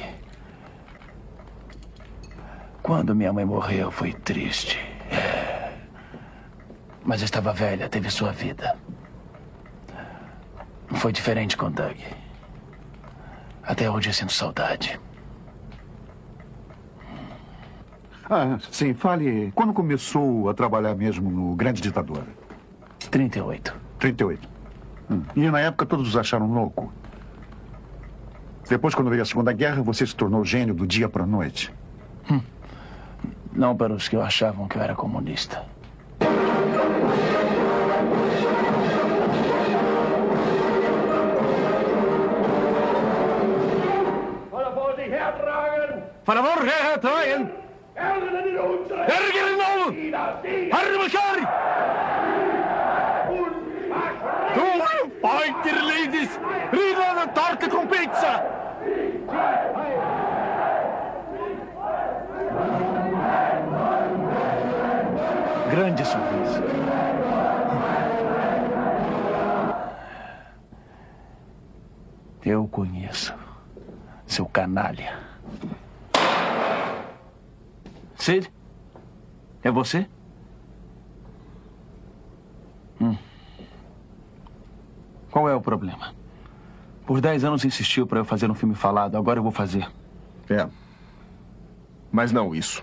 Quando minha mãe morreu, foi triste. Mas estava velha, teve sua vida. Foi diferente com o Doug. Até hoje eu sinto saudade. Sim, fale. Quando começou a trabalhar mesmo no Grande Ditador? 38. 38. E na época todos os acharam louco. Depois, quando veio a Segunda Guerra, você se tornou gênio do dia para a noite. Não para os que achavam que eu era comunista. Para favor, hertragen! Hergenommen! Herremekar! Du fighter ladies! Rida torta com pizza! Grande surpresa. Eu conheço, seu canalha. Sid? É você? Qual é o problema? Por 10 anos insistiu para eu fazer um filme falado. Agora eu vou fazer. Mas não isso.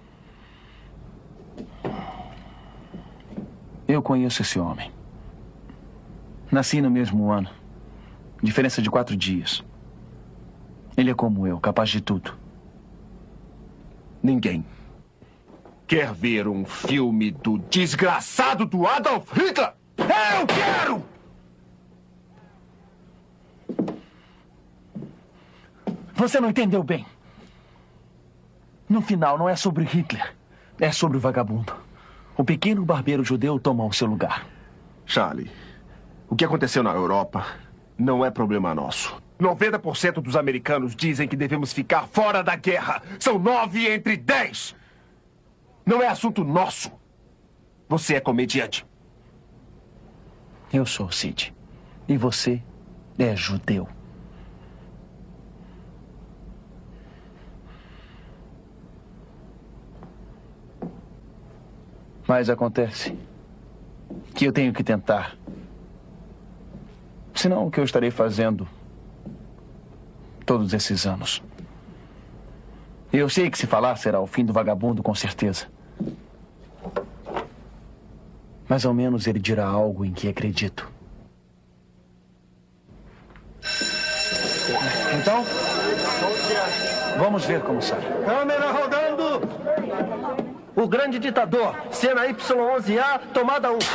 Eu conheço esse homem. Nasci no mesmo ano. Diferença de 4 dias. Ele é como eu, capaz de tudo. Ninguém quer ver um filme do desgraçado do Adolf Hitler? Eu quero! Você não entendeu bem. No final, não é sobre Hitler. É sobre o vagabundo. O pequeno barbeiro judeu toma o seu lugar. Charlie, o que aconteceu na Europa não é problema nosso. 90% dos americanos dizem que devemos ficar fora da guerra. São 9 entre 10. Não é assunto nosso. Você é comediante. Eu sou, Sid. E você é judeu. Mas acontece que eu tenho que tentar. Senão, o que eu estarei fazendo todos esses anos? Eu sei que se falar será o fim do vagabundo, com certeza. Mas ao menos ele dirá algo em que acredito. Então, vamos ver como sai. Câmera rodando! O Grande Ditador, cena Y11A, tomada 1.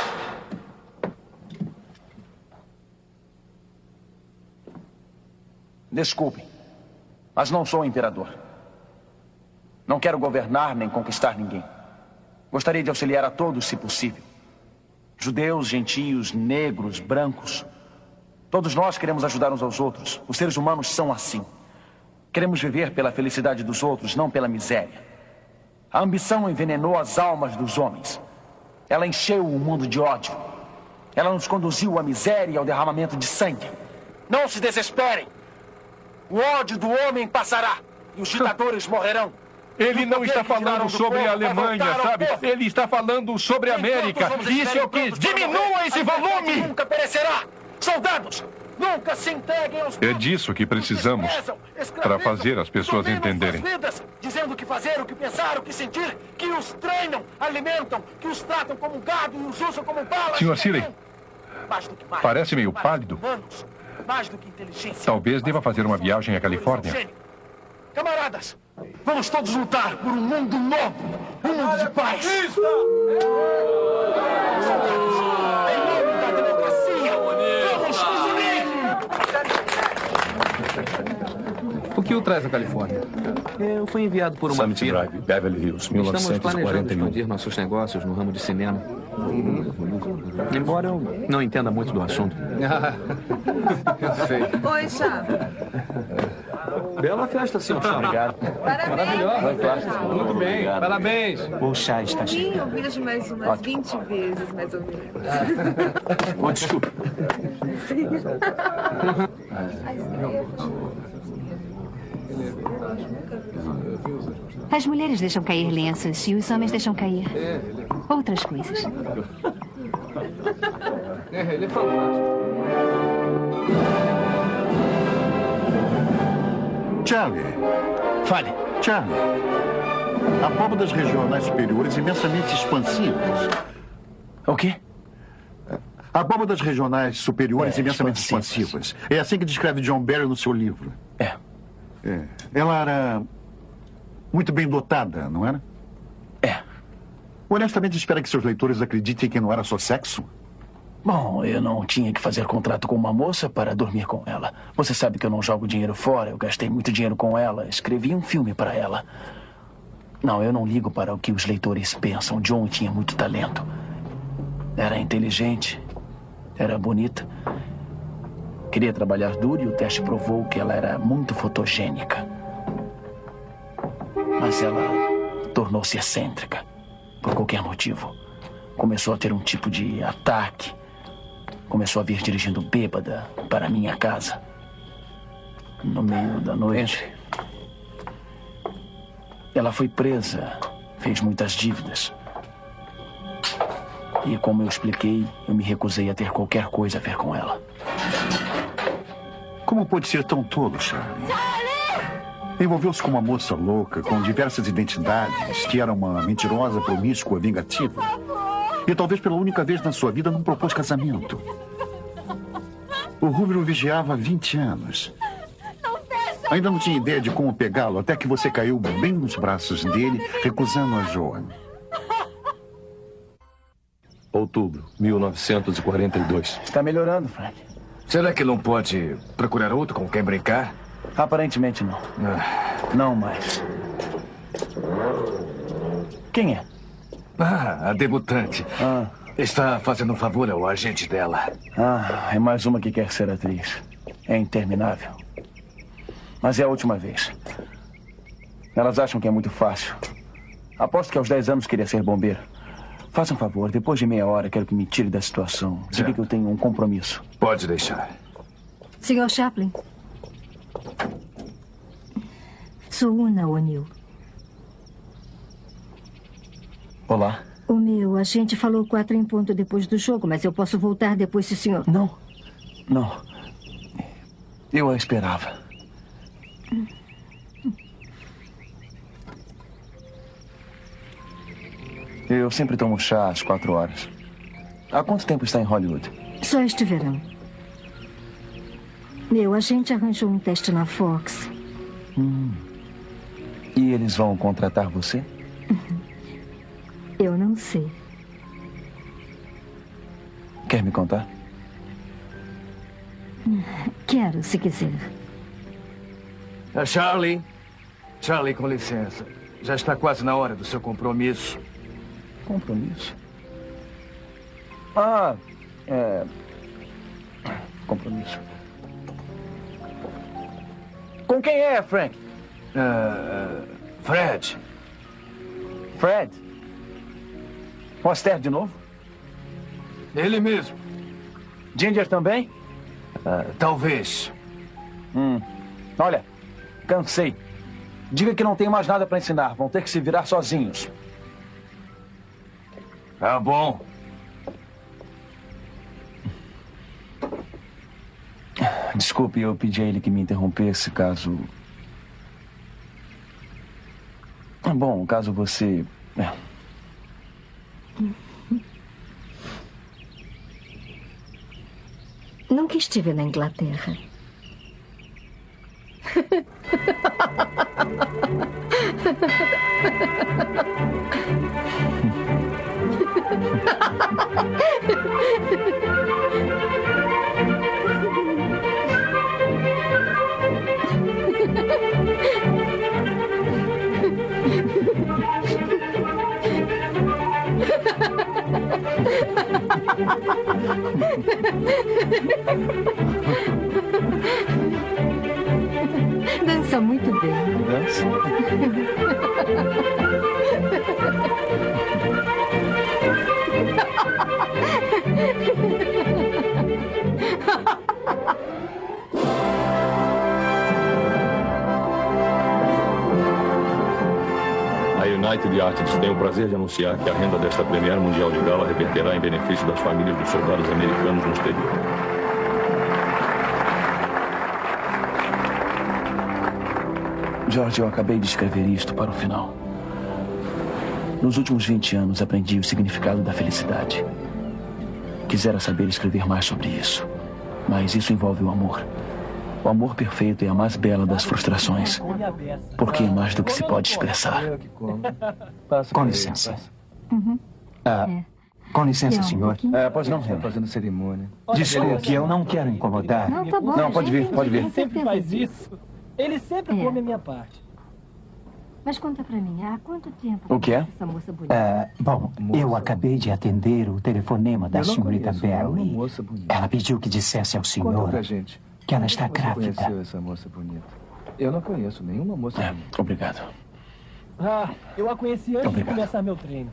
Desculpem, mas não sou o imperador. Não quero governar nem conquistar ninguém. Gostaria de auxiliar a todos, se possível. Judeus, gentios, negros, brancos. Todos nós queremos ajudar uns aos outros. Os seres humanos são assim. Queremos viver pela felicidade dos outros, não pela miséria. A ambição envenenou as almas dos homens. Ela encheu o mundo de ódio. Ela nos conduziu à miséria e ao derramamento de sangue. Não se desesperem. O ódio do homem passará e os ditadores morrerão. Ele não está falando sobre a Alemanha, sabe? Ele está falando sobre a América. Isso é o que... Diminua esse volume! Nunca perecerá. Soldados, nunca se entreguem aos... É disso que precisamos para fazer as pessoas entenderem. Dizendo o que fazer, o que pensar, o que sentir, que os treinam, alimentam, que os tratam como gado e os usam como balas. Sr. Seeley, parece meio pálido. Mais do que inteligência. Talvez deva fazer uma viagem à Califórnia. Camaradas, Vamos todos lutar por um mundo novo, um mundo de paz. Em nome da democracia, vamos nos unir! O que o traz à Califórnia? Eu fui enviado por uma Summit firma. Drive, Beverly Hills, Estamos planejando 1941. expandir nossos negócios no ramo de cinema. Embora eu não entenda muito do assunto. Eu sei. Oi, Chá. Bela festa, senhor Chá. Obrigado. Maravilhosa. Muito bem. Obrigado. Parabéns. O chá está Sim, cheio. eu vejo mais umas 20 vezes, mais ou menos. Oh, desculpa. Sim. As mulheres deixam cair lenços e os homens deixam cair outras coisas. Ele é fantástico. Charlie. Fale. Charlie. Abóbodas regionais superiores imensamente expansivas. O quê? Abóbodas regionais superiores imensamente expansivas. É assim que descreve John Barry no seu livro. É. Ela era muito bem dotada, não era? É. Honestamente, espera que seus leitores acreditem que não era só sexo? Bom, eu não tinha que fazer contrato com uma moça para dormir com ela. Você sabe que eu não jogo dinheiro fora, eu gastei muito dinheiro com ela, escrevi um filme para ela. Não, eu não ligo para o que os leitores pensam. John tinha muito talento. Era inteligente, era bonita. Queria trabalhar duro e o teste provou que ela era muito fotogênica. Mas ela tornou-se excêntrica, por qualquer motivo. Começou a ter um tipo de ataque. Começou a vir dirigindo bêbada para minha casa. No meio da noite. Ela foi presa, fez muitas dívidas. E como eu expliquei, eu me recusei a ter qualquer coisa a ver com ela. Como pode ser tão tolo, Charlie? Envolveu-se com uma moça louca, com diversas identidades, que era uma mentirosa, promíscua, vingativa. E talvez pela única vez na sua vida não propôs casamento. O Hoover o vigiava há 20 anos. Ainda não tinha ideia de como pegá-lo, até que você caiu bem nos braços dele, recusando a Joan. Outubro, 1942. Está melhorando, Frank. Será que não pode procurar outro com quem brincar? Aparentemente não. Não mais. Quem é? A debutante. Está fazendo um favor ao agente dela. É mais uma que quer ser atriz. É interminável. Mas é a última vez. Elas acham que é muito fácil. Aposto que aos 10 anos queria ser bombeiro. Faça um favor, depois de meia hora quero que me tire da situação. Diga que eu tenho um compromisso. Pode deixar. Sr. Chaplin. Sou Una O'Neill. Olá. O meu agente falou 4 em ponto depois do jogo, mas eu posso voltar depois se o senhor... Não. Eu a esperava. Eu sempre tomo chá às 4 horas. Há quanto tempo está em Hollywood? Só este verão. Meu agente arranjou um teste na Fox. E eles vão contratar você? Eu não sei. Quer me contar? Quero, se quiser. Charlie. Charlie, com licença. Já está quase na hora do seu compromisso. Compromisso? Compromisso. Com quem é, Frank? Fred. Fred? Com Astaire de novo? Ele mesmo. Ginger também? Talvez. Olha, cansei. Diga que não tenho mais nada para ensinar. Vão ter que se virar sozinhos. Tá bom. Desculpe, eu pedi a ele que me interrompesse caso... Bom, caso você... Nunca estive na Inglaterra. Dança muito bem. Dança? A United Artists tem o prazer de anunciar que a renda desta Premiere Mundial de Gala reverterá em benefício das famílias dos soldados americanos no exterior. George, eu acabei de escrever isto para o final. Nos últimos 20 anos aprendi o significado da felicidade. Quisera saber escrever mais sobre isso. Mas isso envolve o amor. O amor perfeito é a mais bela das frustrações. Porque é mais do que se pode expressar. Com licença. Com licença, senhor. Pois não, está fazendo cerimônia. Desculpe, eu não quero incomodar. Não, tá bom. Não, pode vir, pode vir. Ele sempre faz isso. Ele sempre come a minha parte. Mas conta pra mim, há quanto tempo O que é? essa moça bonita? Bom, eu acabei de atender o telefonema da senhorita Barry. Ela pediu que dissesse ao senhor Conta pra gente. que ela está Você grávida. conheceu essa moça bonita? Eu não conheço nenhuma moça bonita. Obrigado. Eu a conheci antes de começar meu treino.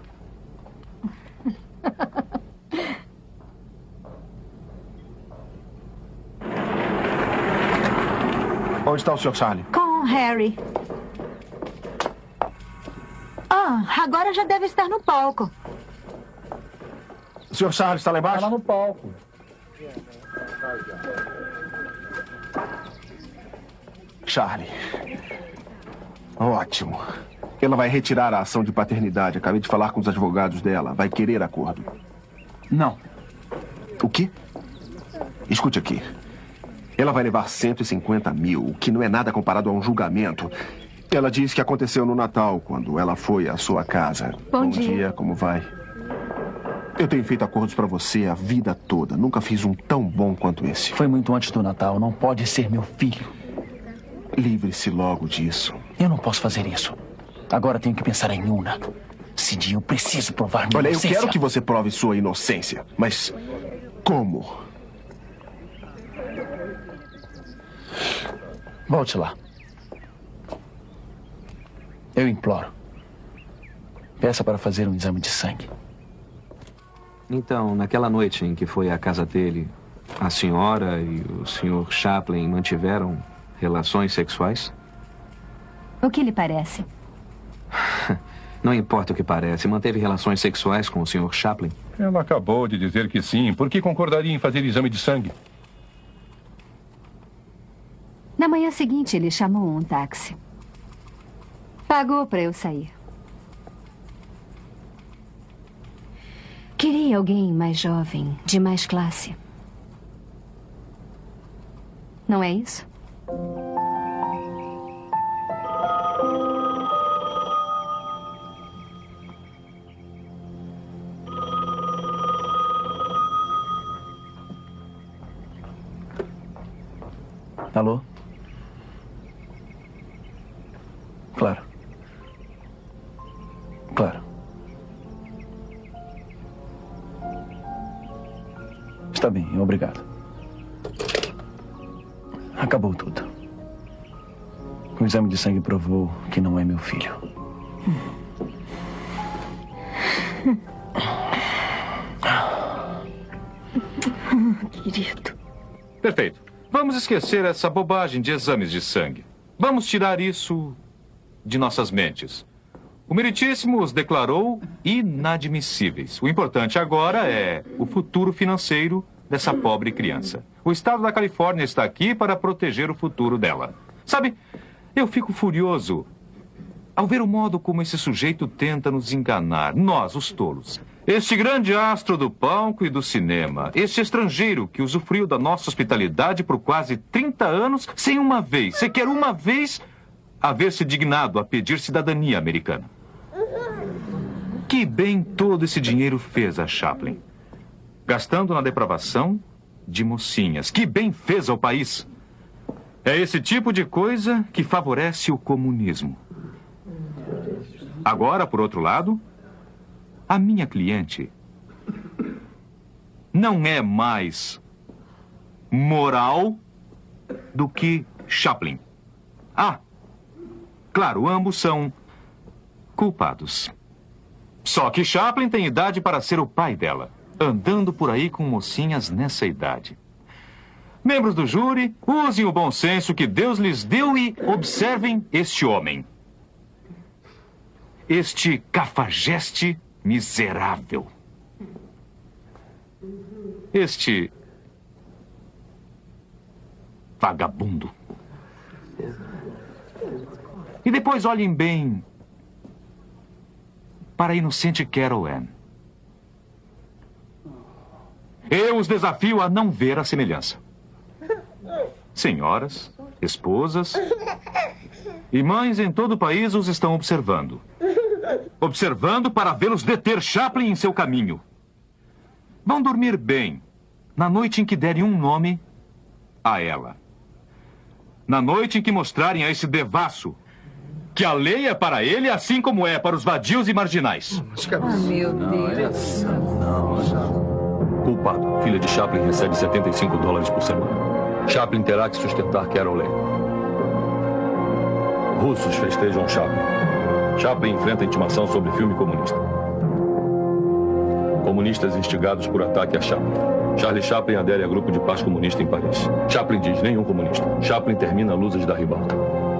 Onde está o Sr. Charlie? Com Harry. Agora já deve estar no palco. O Sr. Charlie está lá embaixo? Está lá no palco. Charlie. Ótimo. Ela vai retirar a ação de paternidade. Acabei de falar com os advogados dela. Vai querer acordo. Não. O quê? Escute aqui. Ela vai levar 150 mil, o que não é nada comparado a um julgamento. Ela disse que aconteceu no Natal, quando ela foi à sua casa. Bom dia. Como vai? Eu tenho feito acordos para você a vida toda. Nunca fiz um tão bom quanto esse. Foi muito antes do Natal. Não pode ser meu filho. Livre-se logo disso. Eu não posso fazer isso. Agora tenho que pensar em Una. Cidinho, eu preciso provar minha inocência. Olha, eu quero que você prove sua inocência. Mas como? Volte lá. Eu imploro. Peça para fazer um exame de sangue. Então, naquela noite em que foi à casa dele, a senhora e o Sr. Chaplin mantiveram relações sexuais? O que lhe parece? Não importa o que parece. Manteve relações sexuais com o Sr. Chaplin? Ela acabou de dizer que sim. Por que concordaria em fazer exame de sangue? Na manhã seguinte, ele chamou um táxi. Pagou para eu sair. Queria alguém mais jovem, de mais classe. Não é isso? Alô? Claro. Claro. Está bem, obrigado. Acabou tudo. O exame de sangue provou que não é meu filho. Querido. Perfeito. Vamos esquecer essa bobagem de exames de sangue. Vamos tirar isso de nossas mentes. O Meritíssimo os declarou inadmissíveis. O importante agora é o futuro financeiro dessa pobre criança. O estado da Califórnia está aqui para proteger o futuro dela. Sabe, eu fico furioso ao ver o modo como esse sujeito tenta nos enganar, nós, os tolos. Este grande astro do palco e do cinema, este estrangeiro que usufruiu da nossa hospitalidade por quase 30 anos, sem uma vez, sequer uma vez, haver se dignado a pedir cidadania americana. Que bem todo esse dinheiro fez a Chaplin. gastando na depravação de mocinhas. Que bem fez ao país! É esse tipo de coisa que favorece o comunismo. Agora, por outro lado, a minha cliente não é mais moral do que Chaplin. Ah, claro, ambos são culpados. Só que Chaplin tem idade para ser o pai dela, andando por aí com mocinhas nessa idade. Membros do júri, usem o bom senso que Deus lhes deu e observem este homem. Este cafajeste miserável. Este vagabundo. E depois olhem bem para a inocente Carol Ann. Eu os desafio a não ver a semelhança. Senhoras, esposas e mães em todo o país os estão observando. Observando para vê-los deter Chaplin em seu caminho. Vão dormir bem na noite em que derem um nome a ela. Na noite em que mostrarem a esse devasso que a lei é para ele assim como é para os vadios e marginais. Meu Deus. Culpado. Filha de Chaplin recebe $75 por semana. Chaplin terá que sustentar Carol Ann. Russos festejam Chaplin. Chaplin enfrenta intimação sobre filme comunista. Comunistas instigados por ataque a Chaplin. Charlie Chaplin adere a grupo de paz comunista em Paris. Chaplin diz, nenhum comunista. Chaplin termina luzes da ribalta.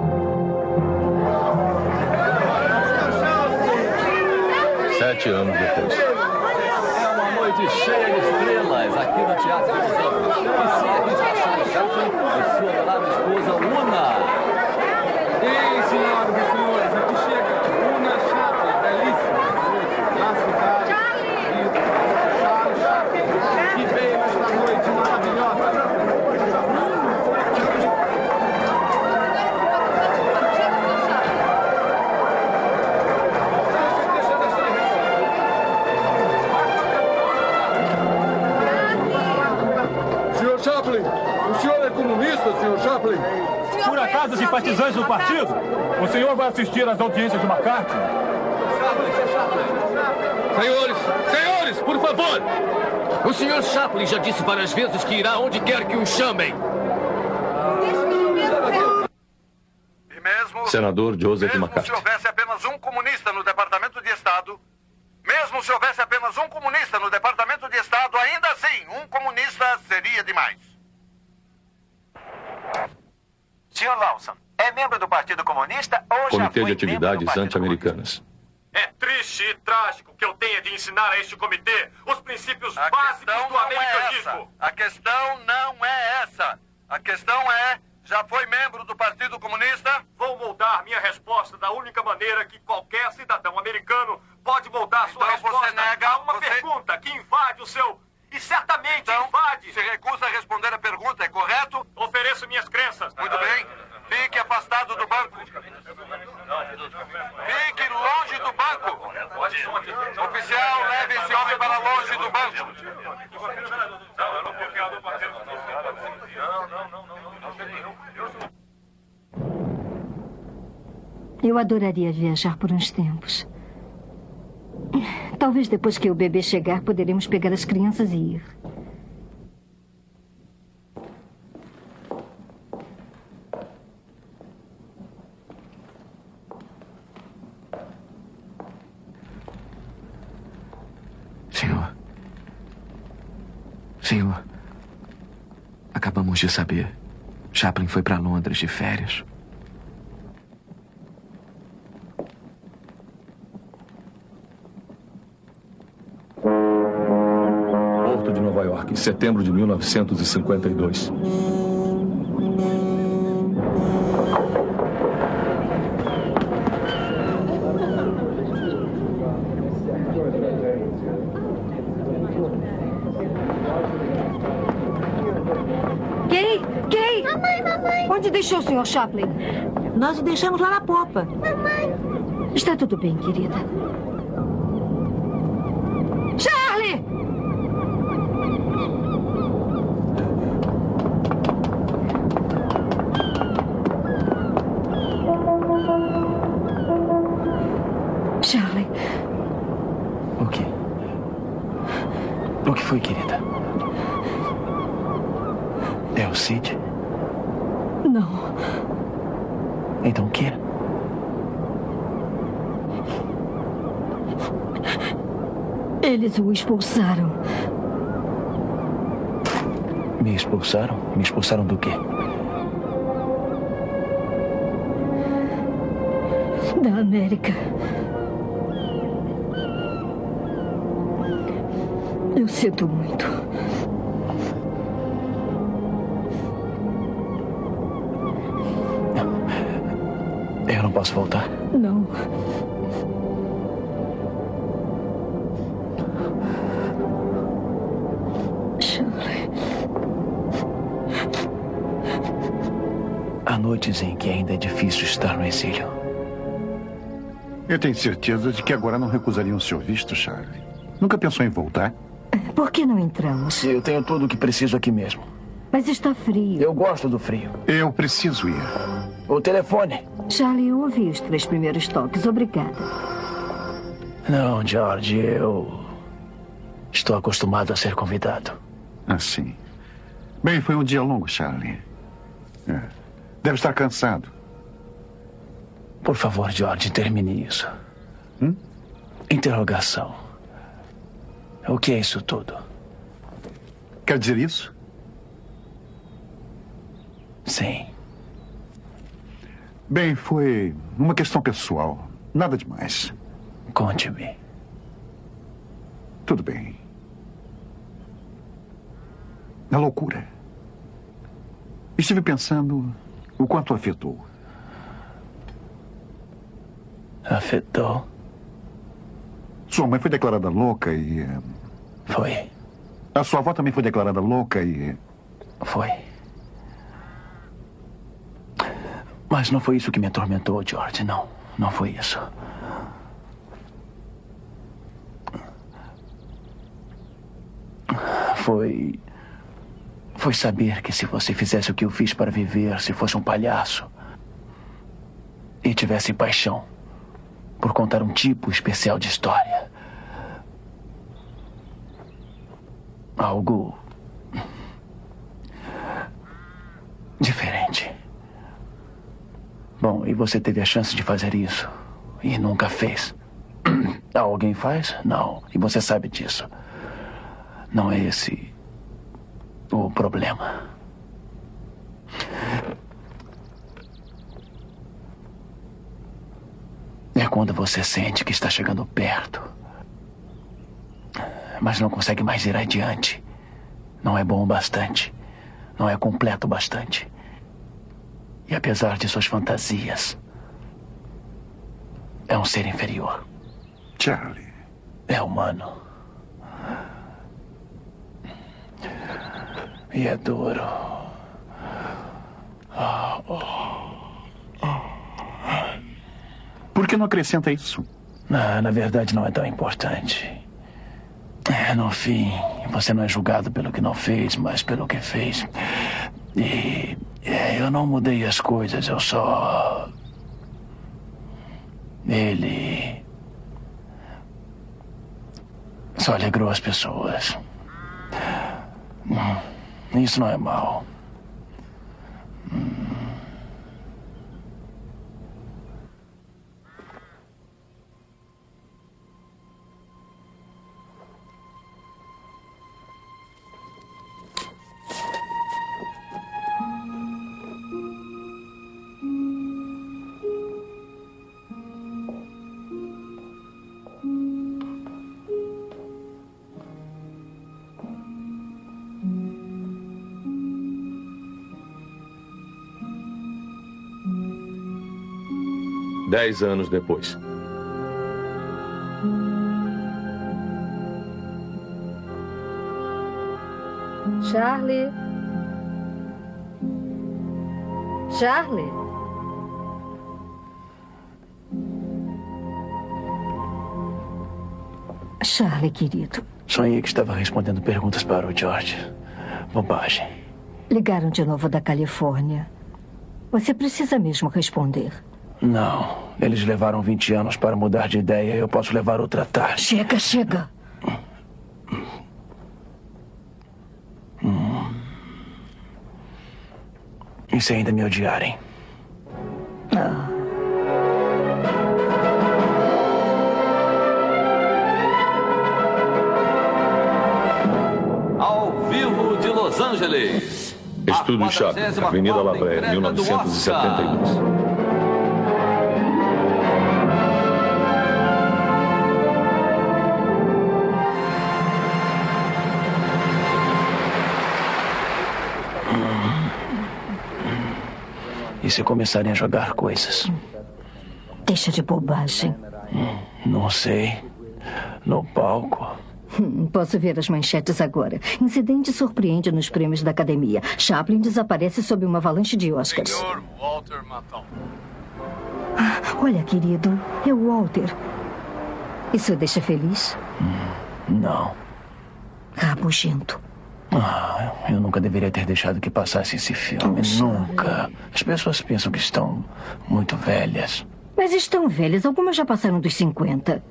Sete anos depois. É uma noite cheia de estrelas aqui no Teatro dos Anjos. E se aqui está Charlie Chaplin e sua adorável esposa Una. Ei, senhoras e senhores, aqui chega Una Chaplin, belíssima. Da cidade. Charlie Chaplin, que veio nesta noite maravilhosa. Senhor Chaplin, o senhor é comunista, senhor Chaplin? Por acaso simpatizante do partido? O senhor vai assistir às audiências de McCarthy? Senhores, por favor! O senhor Chaplin já disse várias vezes que irá onde quer que o chamem. Senador Joseph McCarthy. Se houvesse apenas um comunista no Departamento de Estado, mesmo se houvesse apenas um comunista no Departamento de Estado, ainda assim, um comunista seria demais. Sr. Lawson, é membro do Partido Comunista ou já Comitê foi de Atividades Anti-Americanas. É triste e trágico que eu tenha de ensinar a este comitê os princípios básicos do americanismo. A questão não é essa. A questão é, já foi membro do Partido Comunista? Vou moldar minha resposta da única maneira que qualquer cidadão americano pode moldar sua resposta você nega, a uma pergunta que invade o seu... E certamente invade. Se recusa a responder a pergunta, é correto? Ofereço minhas crenças. Muito bem. Fique afastado do banco. Fique longe do banco. Oficial, leve esse homem para longe do banco. Eu adoraria viajar por uns tempos. Talvez depois que o bebê chegar, poderemos pegar as crianças e ir. Senhor, acabamos de saber. Chaplin foi para Londres de férias. Porto de Nova York, setembro de 1952. Kay! Mamãe! Onde deixou o Sr. Chaplin? Nós o deixamos lá na popa. Mamãe! Está tudo bem, querida. Charlie! o Sid? Não. Então o quê? Eles o expulsaram. Me expulsaram? Me expulsaram do quê? Da América. Eu sinto muito. Eu não posso voltar? Não. Charlie. Há noites em que ainda é difícil estar no exílio. Eu tenho certeza de que agora não recusariam o seu visto, Charlie. Nunca pensou em voltar? Por que não entramos? Eu tenho tudo o que preciso aqui mesmo. Mas está frio. Eu gosto do frio. Eu preciso ir. O telefone. Charlie, eu ouvi os 3 primeiros toques. Obrigada. Não, George, eu estou acostumado a ser convidado. Assim. Bem, foi um dia longo, Charlie. Deve estar cansado. Por favor, George, termine isso. Interrogação. O que é isso tudo? Quer dizer isso? Sim. Bem, foi uma questão pessoal. Nada demais. Conte-me. Tudo bem. A loucura. Estive pensando o quanto afetou. Afetou? Sua mãe foi declarada louca e... Foi. A sua avó também foi declarada louca e... Foi. Mas não foi isso que me atormentou, George. Não. Não foi isso. Foi saber que se você fizesse o que eu fiz para viver, se fosse um palhaço e tivesse paixão por contar um tipo especial de história, algo diferente. Bom, e você teve a chance de fazer isso e nunca fez. Alguém faz? Não. E você sabe disso. Não é esse o problema. É quando você sente que está chegando perto, mas não consegue mais ir adiante. Não é bom o bastante. Não é completo o bastante. E apesar de suas fantasias, é um ser inferior. Charlie. É humano. E é duro. Por que não acrescenta isso? Na verdade, não é tão importante. No fim, você não é julgado pelo que não fez, mas pelo que fez. E eu não mudei as coisas, eu só... Ele... só alegrou as pessoas. Isso não é mal. Dez anos depois. Charlie? Charlie? Charlie, querido. Sonhei que estava respondendo perguntas para o George. Bobagem. Ligaram de novo da Califórnia. Você precisa mesmo responder. Não. Eles levaram 20 anos para mudar de ideia. Eu posso levar outra tarde. Chega, chega. E se ainda me odiarem? Ao vivo de Los Angeles. Estúdio Chaplin, Avenida La Brea, 1972. E se começarem a jogar coisas? Deixa de bobagem. Não sei. No palco. Posso ver as manchetes agora. Incidente surpreende nos prêmios da academia. Chaplin desaparece sob uma avalanche de Oscars. Senhor Walter Matthau. Olha, querido, é o Walter. Isso o deixa feliz? Não. Rabugento. Eu nunca deveria ter deixado que passasse esse filme. Nunca. As pessoas pensam que estão muito velhas. Mas estão velhas. Algumas já passaram dos 50.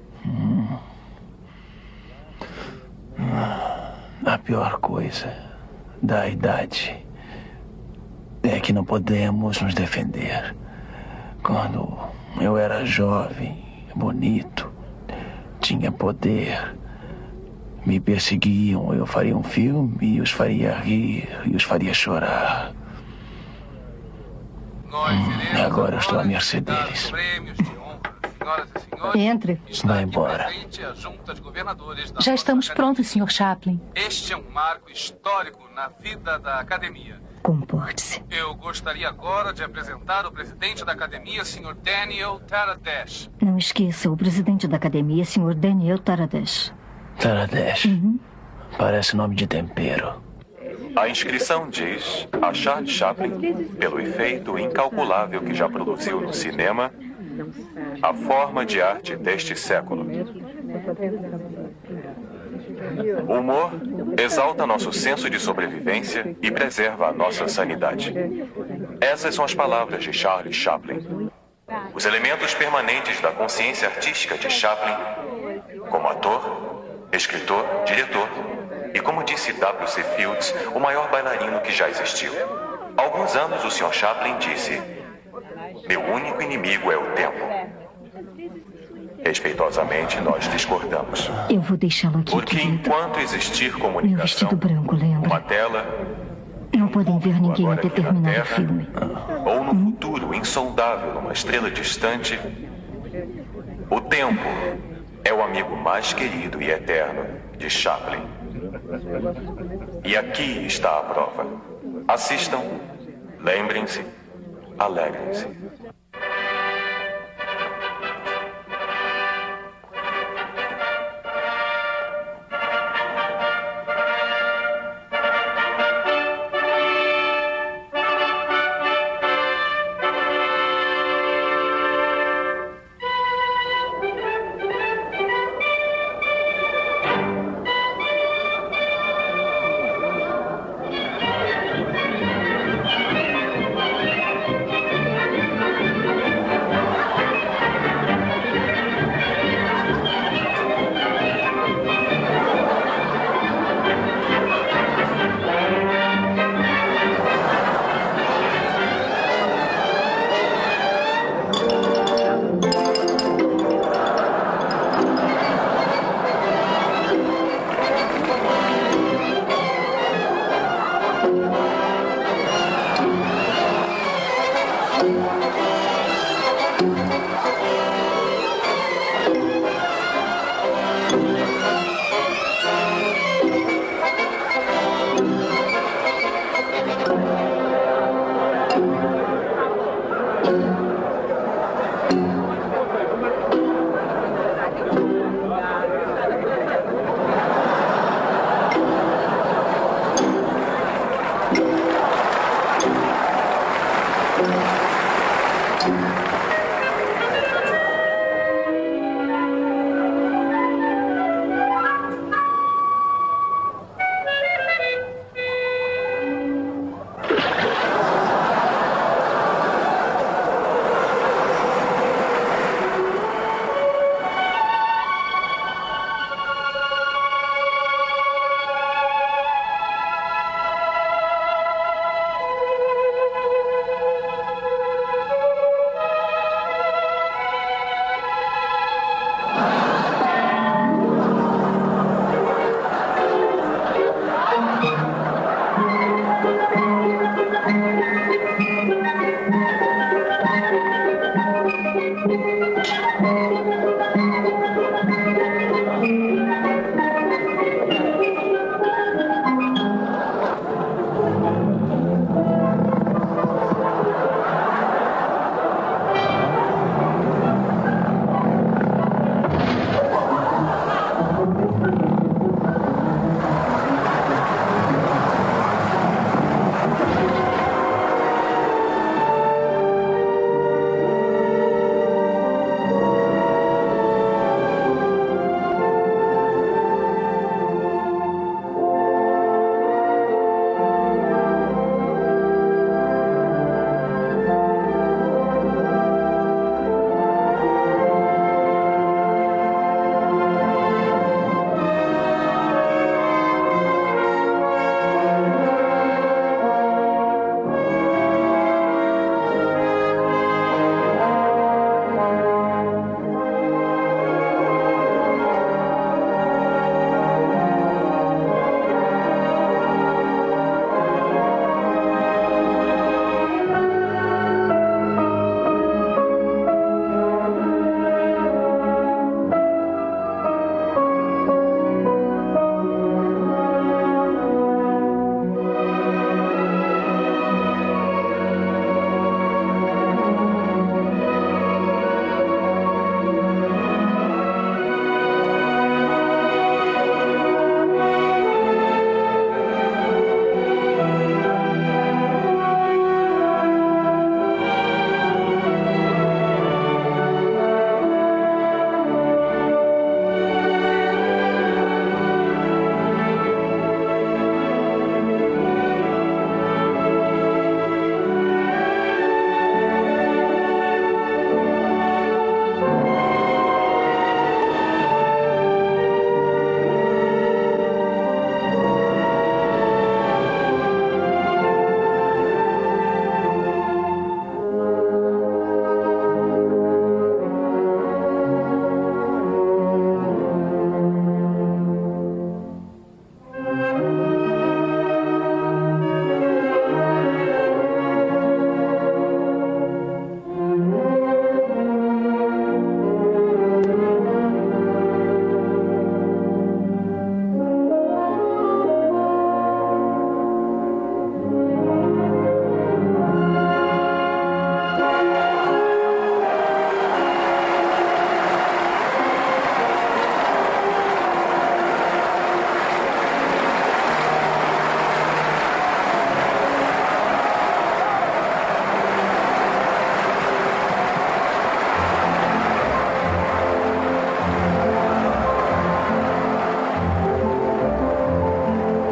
A pior coisa da idade é que não podemos nos defender. Quando eu era jovem, bonito, tinha poder, me perseguiam, eu faria um filme e os faria rir e os faria chorar. Agora eu estou à mercê deles. Entre. Vai embora. Já estamos prontos, Sr. Chaplin. Este é um marco histórico na vida da academia. Comporte-se. Eu gostaria agora de apresentar o presidente da academia, Sr. Daniel Taradesh. Não esqueça, o presidente da academia, Sr. Daniel Taradesh. Taradesh. Parece nome de tempero. A inscrição diz a Charles Chaplin, pelo efeito incalculável que já produziu no cinema, a forma de arte deste século. O humor exalta nosso senso de sobrevivência e preserva a nossa sanidade. Essas são as palavras de Charles Chaplin. Os elementos permanentes da consciência artística de Chaplin, como ator, escritor, diretor e, como disse W.C. Fields, o maior bailarino que já existiu. Há alguns anos o Sr. Chaplin disse: "Meu único inimigo é o tempo." Respeitosamente, nós discordamos. Eu vou deixá-lo aqui, Porque querido. enquanto existir Meu comunicação, vestido branco, lembra? uma tela Não podem ver ninguém agora até aqui na terminar o Terra, filme. ou no futuro insondável numa estrela distante, o tempo é o amigo mais querido e eterno de Chaplin. E aqui está a prova. Assistam, lembrem-se, alegrem-se.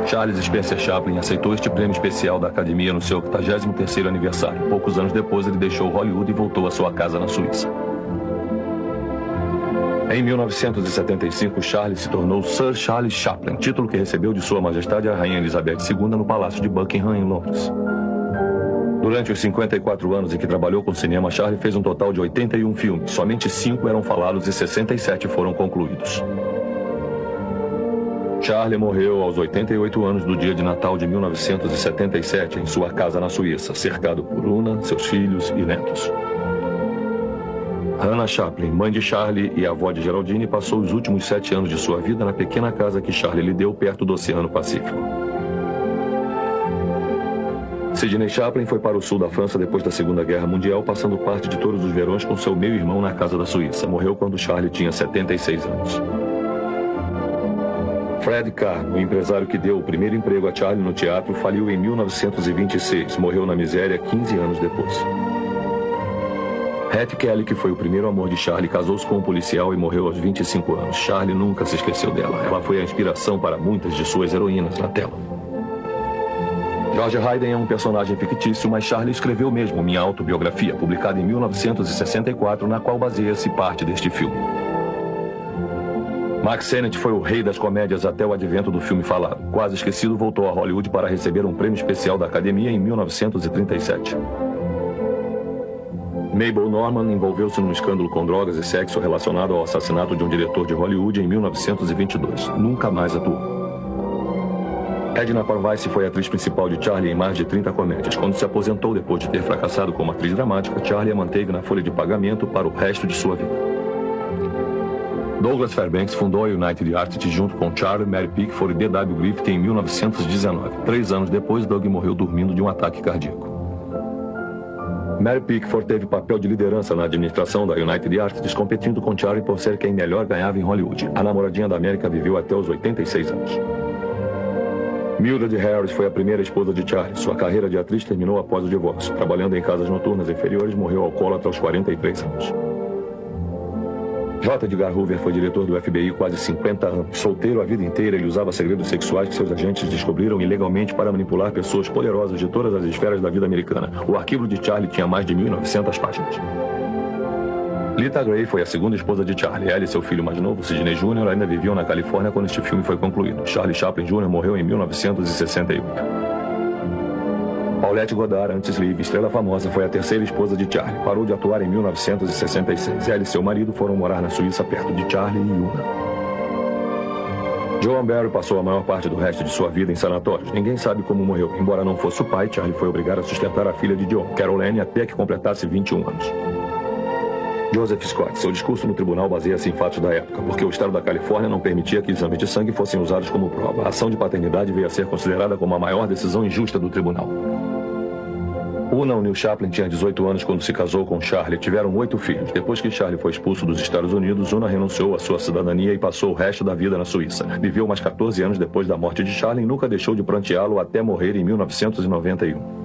Charles Spencer Chaplin aceitou este prêmio especial da Academia no seu 83º aniversário. Poucos anos depois, ele deixou Hollywood e voltou à sua casa na Suíça. Em 1975, Charles se tornou Sir Charles Chaplin, título que recebeu de Sua Majestade a Rainha Elizabeth II no Palácio de Buckingham, em Londres. Durante os 54 anos em que trabalhou com cinema, Charlie fez um total de 81 filmes. Somente 5 eram falados e 67 foram concluídos. Charlie morreu aos 88 anos do dia de Natal de 1977 em sua casa na Suíça, cercado por Una, seus filhos e netos. Hannah Chaplin, mãe de Charlie e avó de Geraldine, passou os últimos 7 anos de sua vida na pequena casa que Charlie lhe deu perto do Oceano Pacífico. Sidney Chaplin foi para o sul da França depois da Segunda Guerra Mundial, passando parte de todos os verões com seu meio-irmão na casa da Suíça. Morreu quando Charlie tinha 76 anos. Fred Carr, o empresário que deu o primeiro emprego a Charlie no teatro, faliu em 1926. Morreu na miséria 15 anos depois. Hattie Kelly, que foi o primeiro amor de Charlie, casou-se com um policial e morreu aos 25 anos. Charlie nunca se esqueceu dela. Ela foi a inspiração para muitas de suas heroínas na tela. George Hayden é um personagem fictício, mas Charlie escreveu mesmo minha autobiografia, publicada em 1964, na qual baseia-se parte deste filme. Mack Sennett foi o rei das comédias até o advento do filme falado. Quase esquecido, voltou a Hollywood para receber um prêmio especial da Academia em 1937. Mabel Normand envolveu-se num escândalo com drogas e sexo relacionado ao assassinato de um diretor de Hollywood em 1922. Nunca mais atuou. Edna Parvice foi a atriz principal de Charlie em mais de 30 comédias. Quando se aposentou depois de ter fracassado como atriz dramática, Charlie a manteve na folha de pagamento para o resto de sua vida. Douglas Fairbanks fundou a United Artists junto com Charlie, Mary Pickford e D.W. Griffith em 1919. 3 anos depois, Doug morreu dormindo de um ataque cardíaco. Mary Pickford teve papel de liderança na administração da United Artists, competindo com Charlie por ser quem melhor ganhava em Hollywood. A namoradinha da América viveu até os 86 anos. Mildred Harris foi a primeira esposa de Charlie. Sua carreira de atriz terminou após o divórcio. Trabalhando em casas noturnas inferiores, morreu alcoólatra aos 43 anos. J. Edgar Hoover foi diretor do FBI quase 50 anos. Solteiro a vida inteira, ele usava segredos sexuais que seus agentes descobriram ilegalmente para manipular pessoas poderosas de todas as esferas da vida americana. O arquivo de Charlie tinha mais de 1.900 páginas. Lita Gray foi a segunda esposa de Charlie. Ela e seu filho mais novo, Sidney Jr., ainda viviam na Califórnia quando este filme foi concluído. Charlie Chaplin Jr. morreu em 1968. Paulette Goddard, antes Liv, estrela famosa, foi a terceira esposa de Charlie. Parou de atuar em 1966. Ela e seu marido foram morar na Suíça perto de Charlie e Una. Joan Barry passou a maior parte do resto de sua vida em sanatórios. Ninguém sabe como morreu. Embora não fosse o pai, Charlie foi obrigado a sustentar a filha de Joan, Caroline, até que completasse 21 anos. Joseph Scott. Seu discurso no tribunal baseia-se em fatos da época, porque o estado da Califórnia não permitia que exames de sangue fossem usados como prova. A ação de paternidade veio a ser considerada como a maior decisão injusta do tribunal. Una O'Neill Chaplin tinha 18 anos quando se casou com Charlie. Tiveram 8 filhos. Depois que Charlie foi expulso dos Estados Unidos, Una renunciou à sua cidadania e passou o resto da vida na Suíça. Viveu mais 14 anos depois da morte de Charlie e nunca deixou de pranteá-lo até morrer em 1991.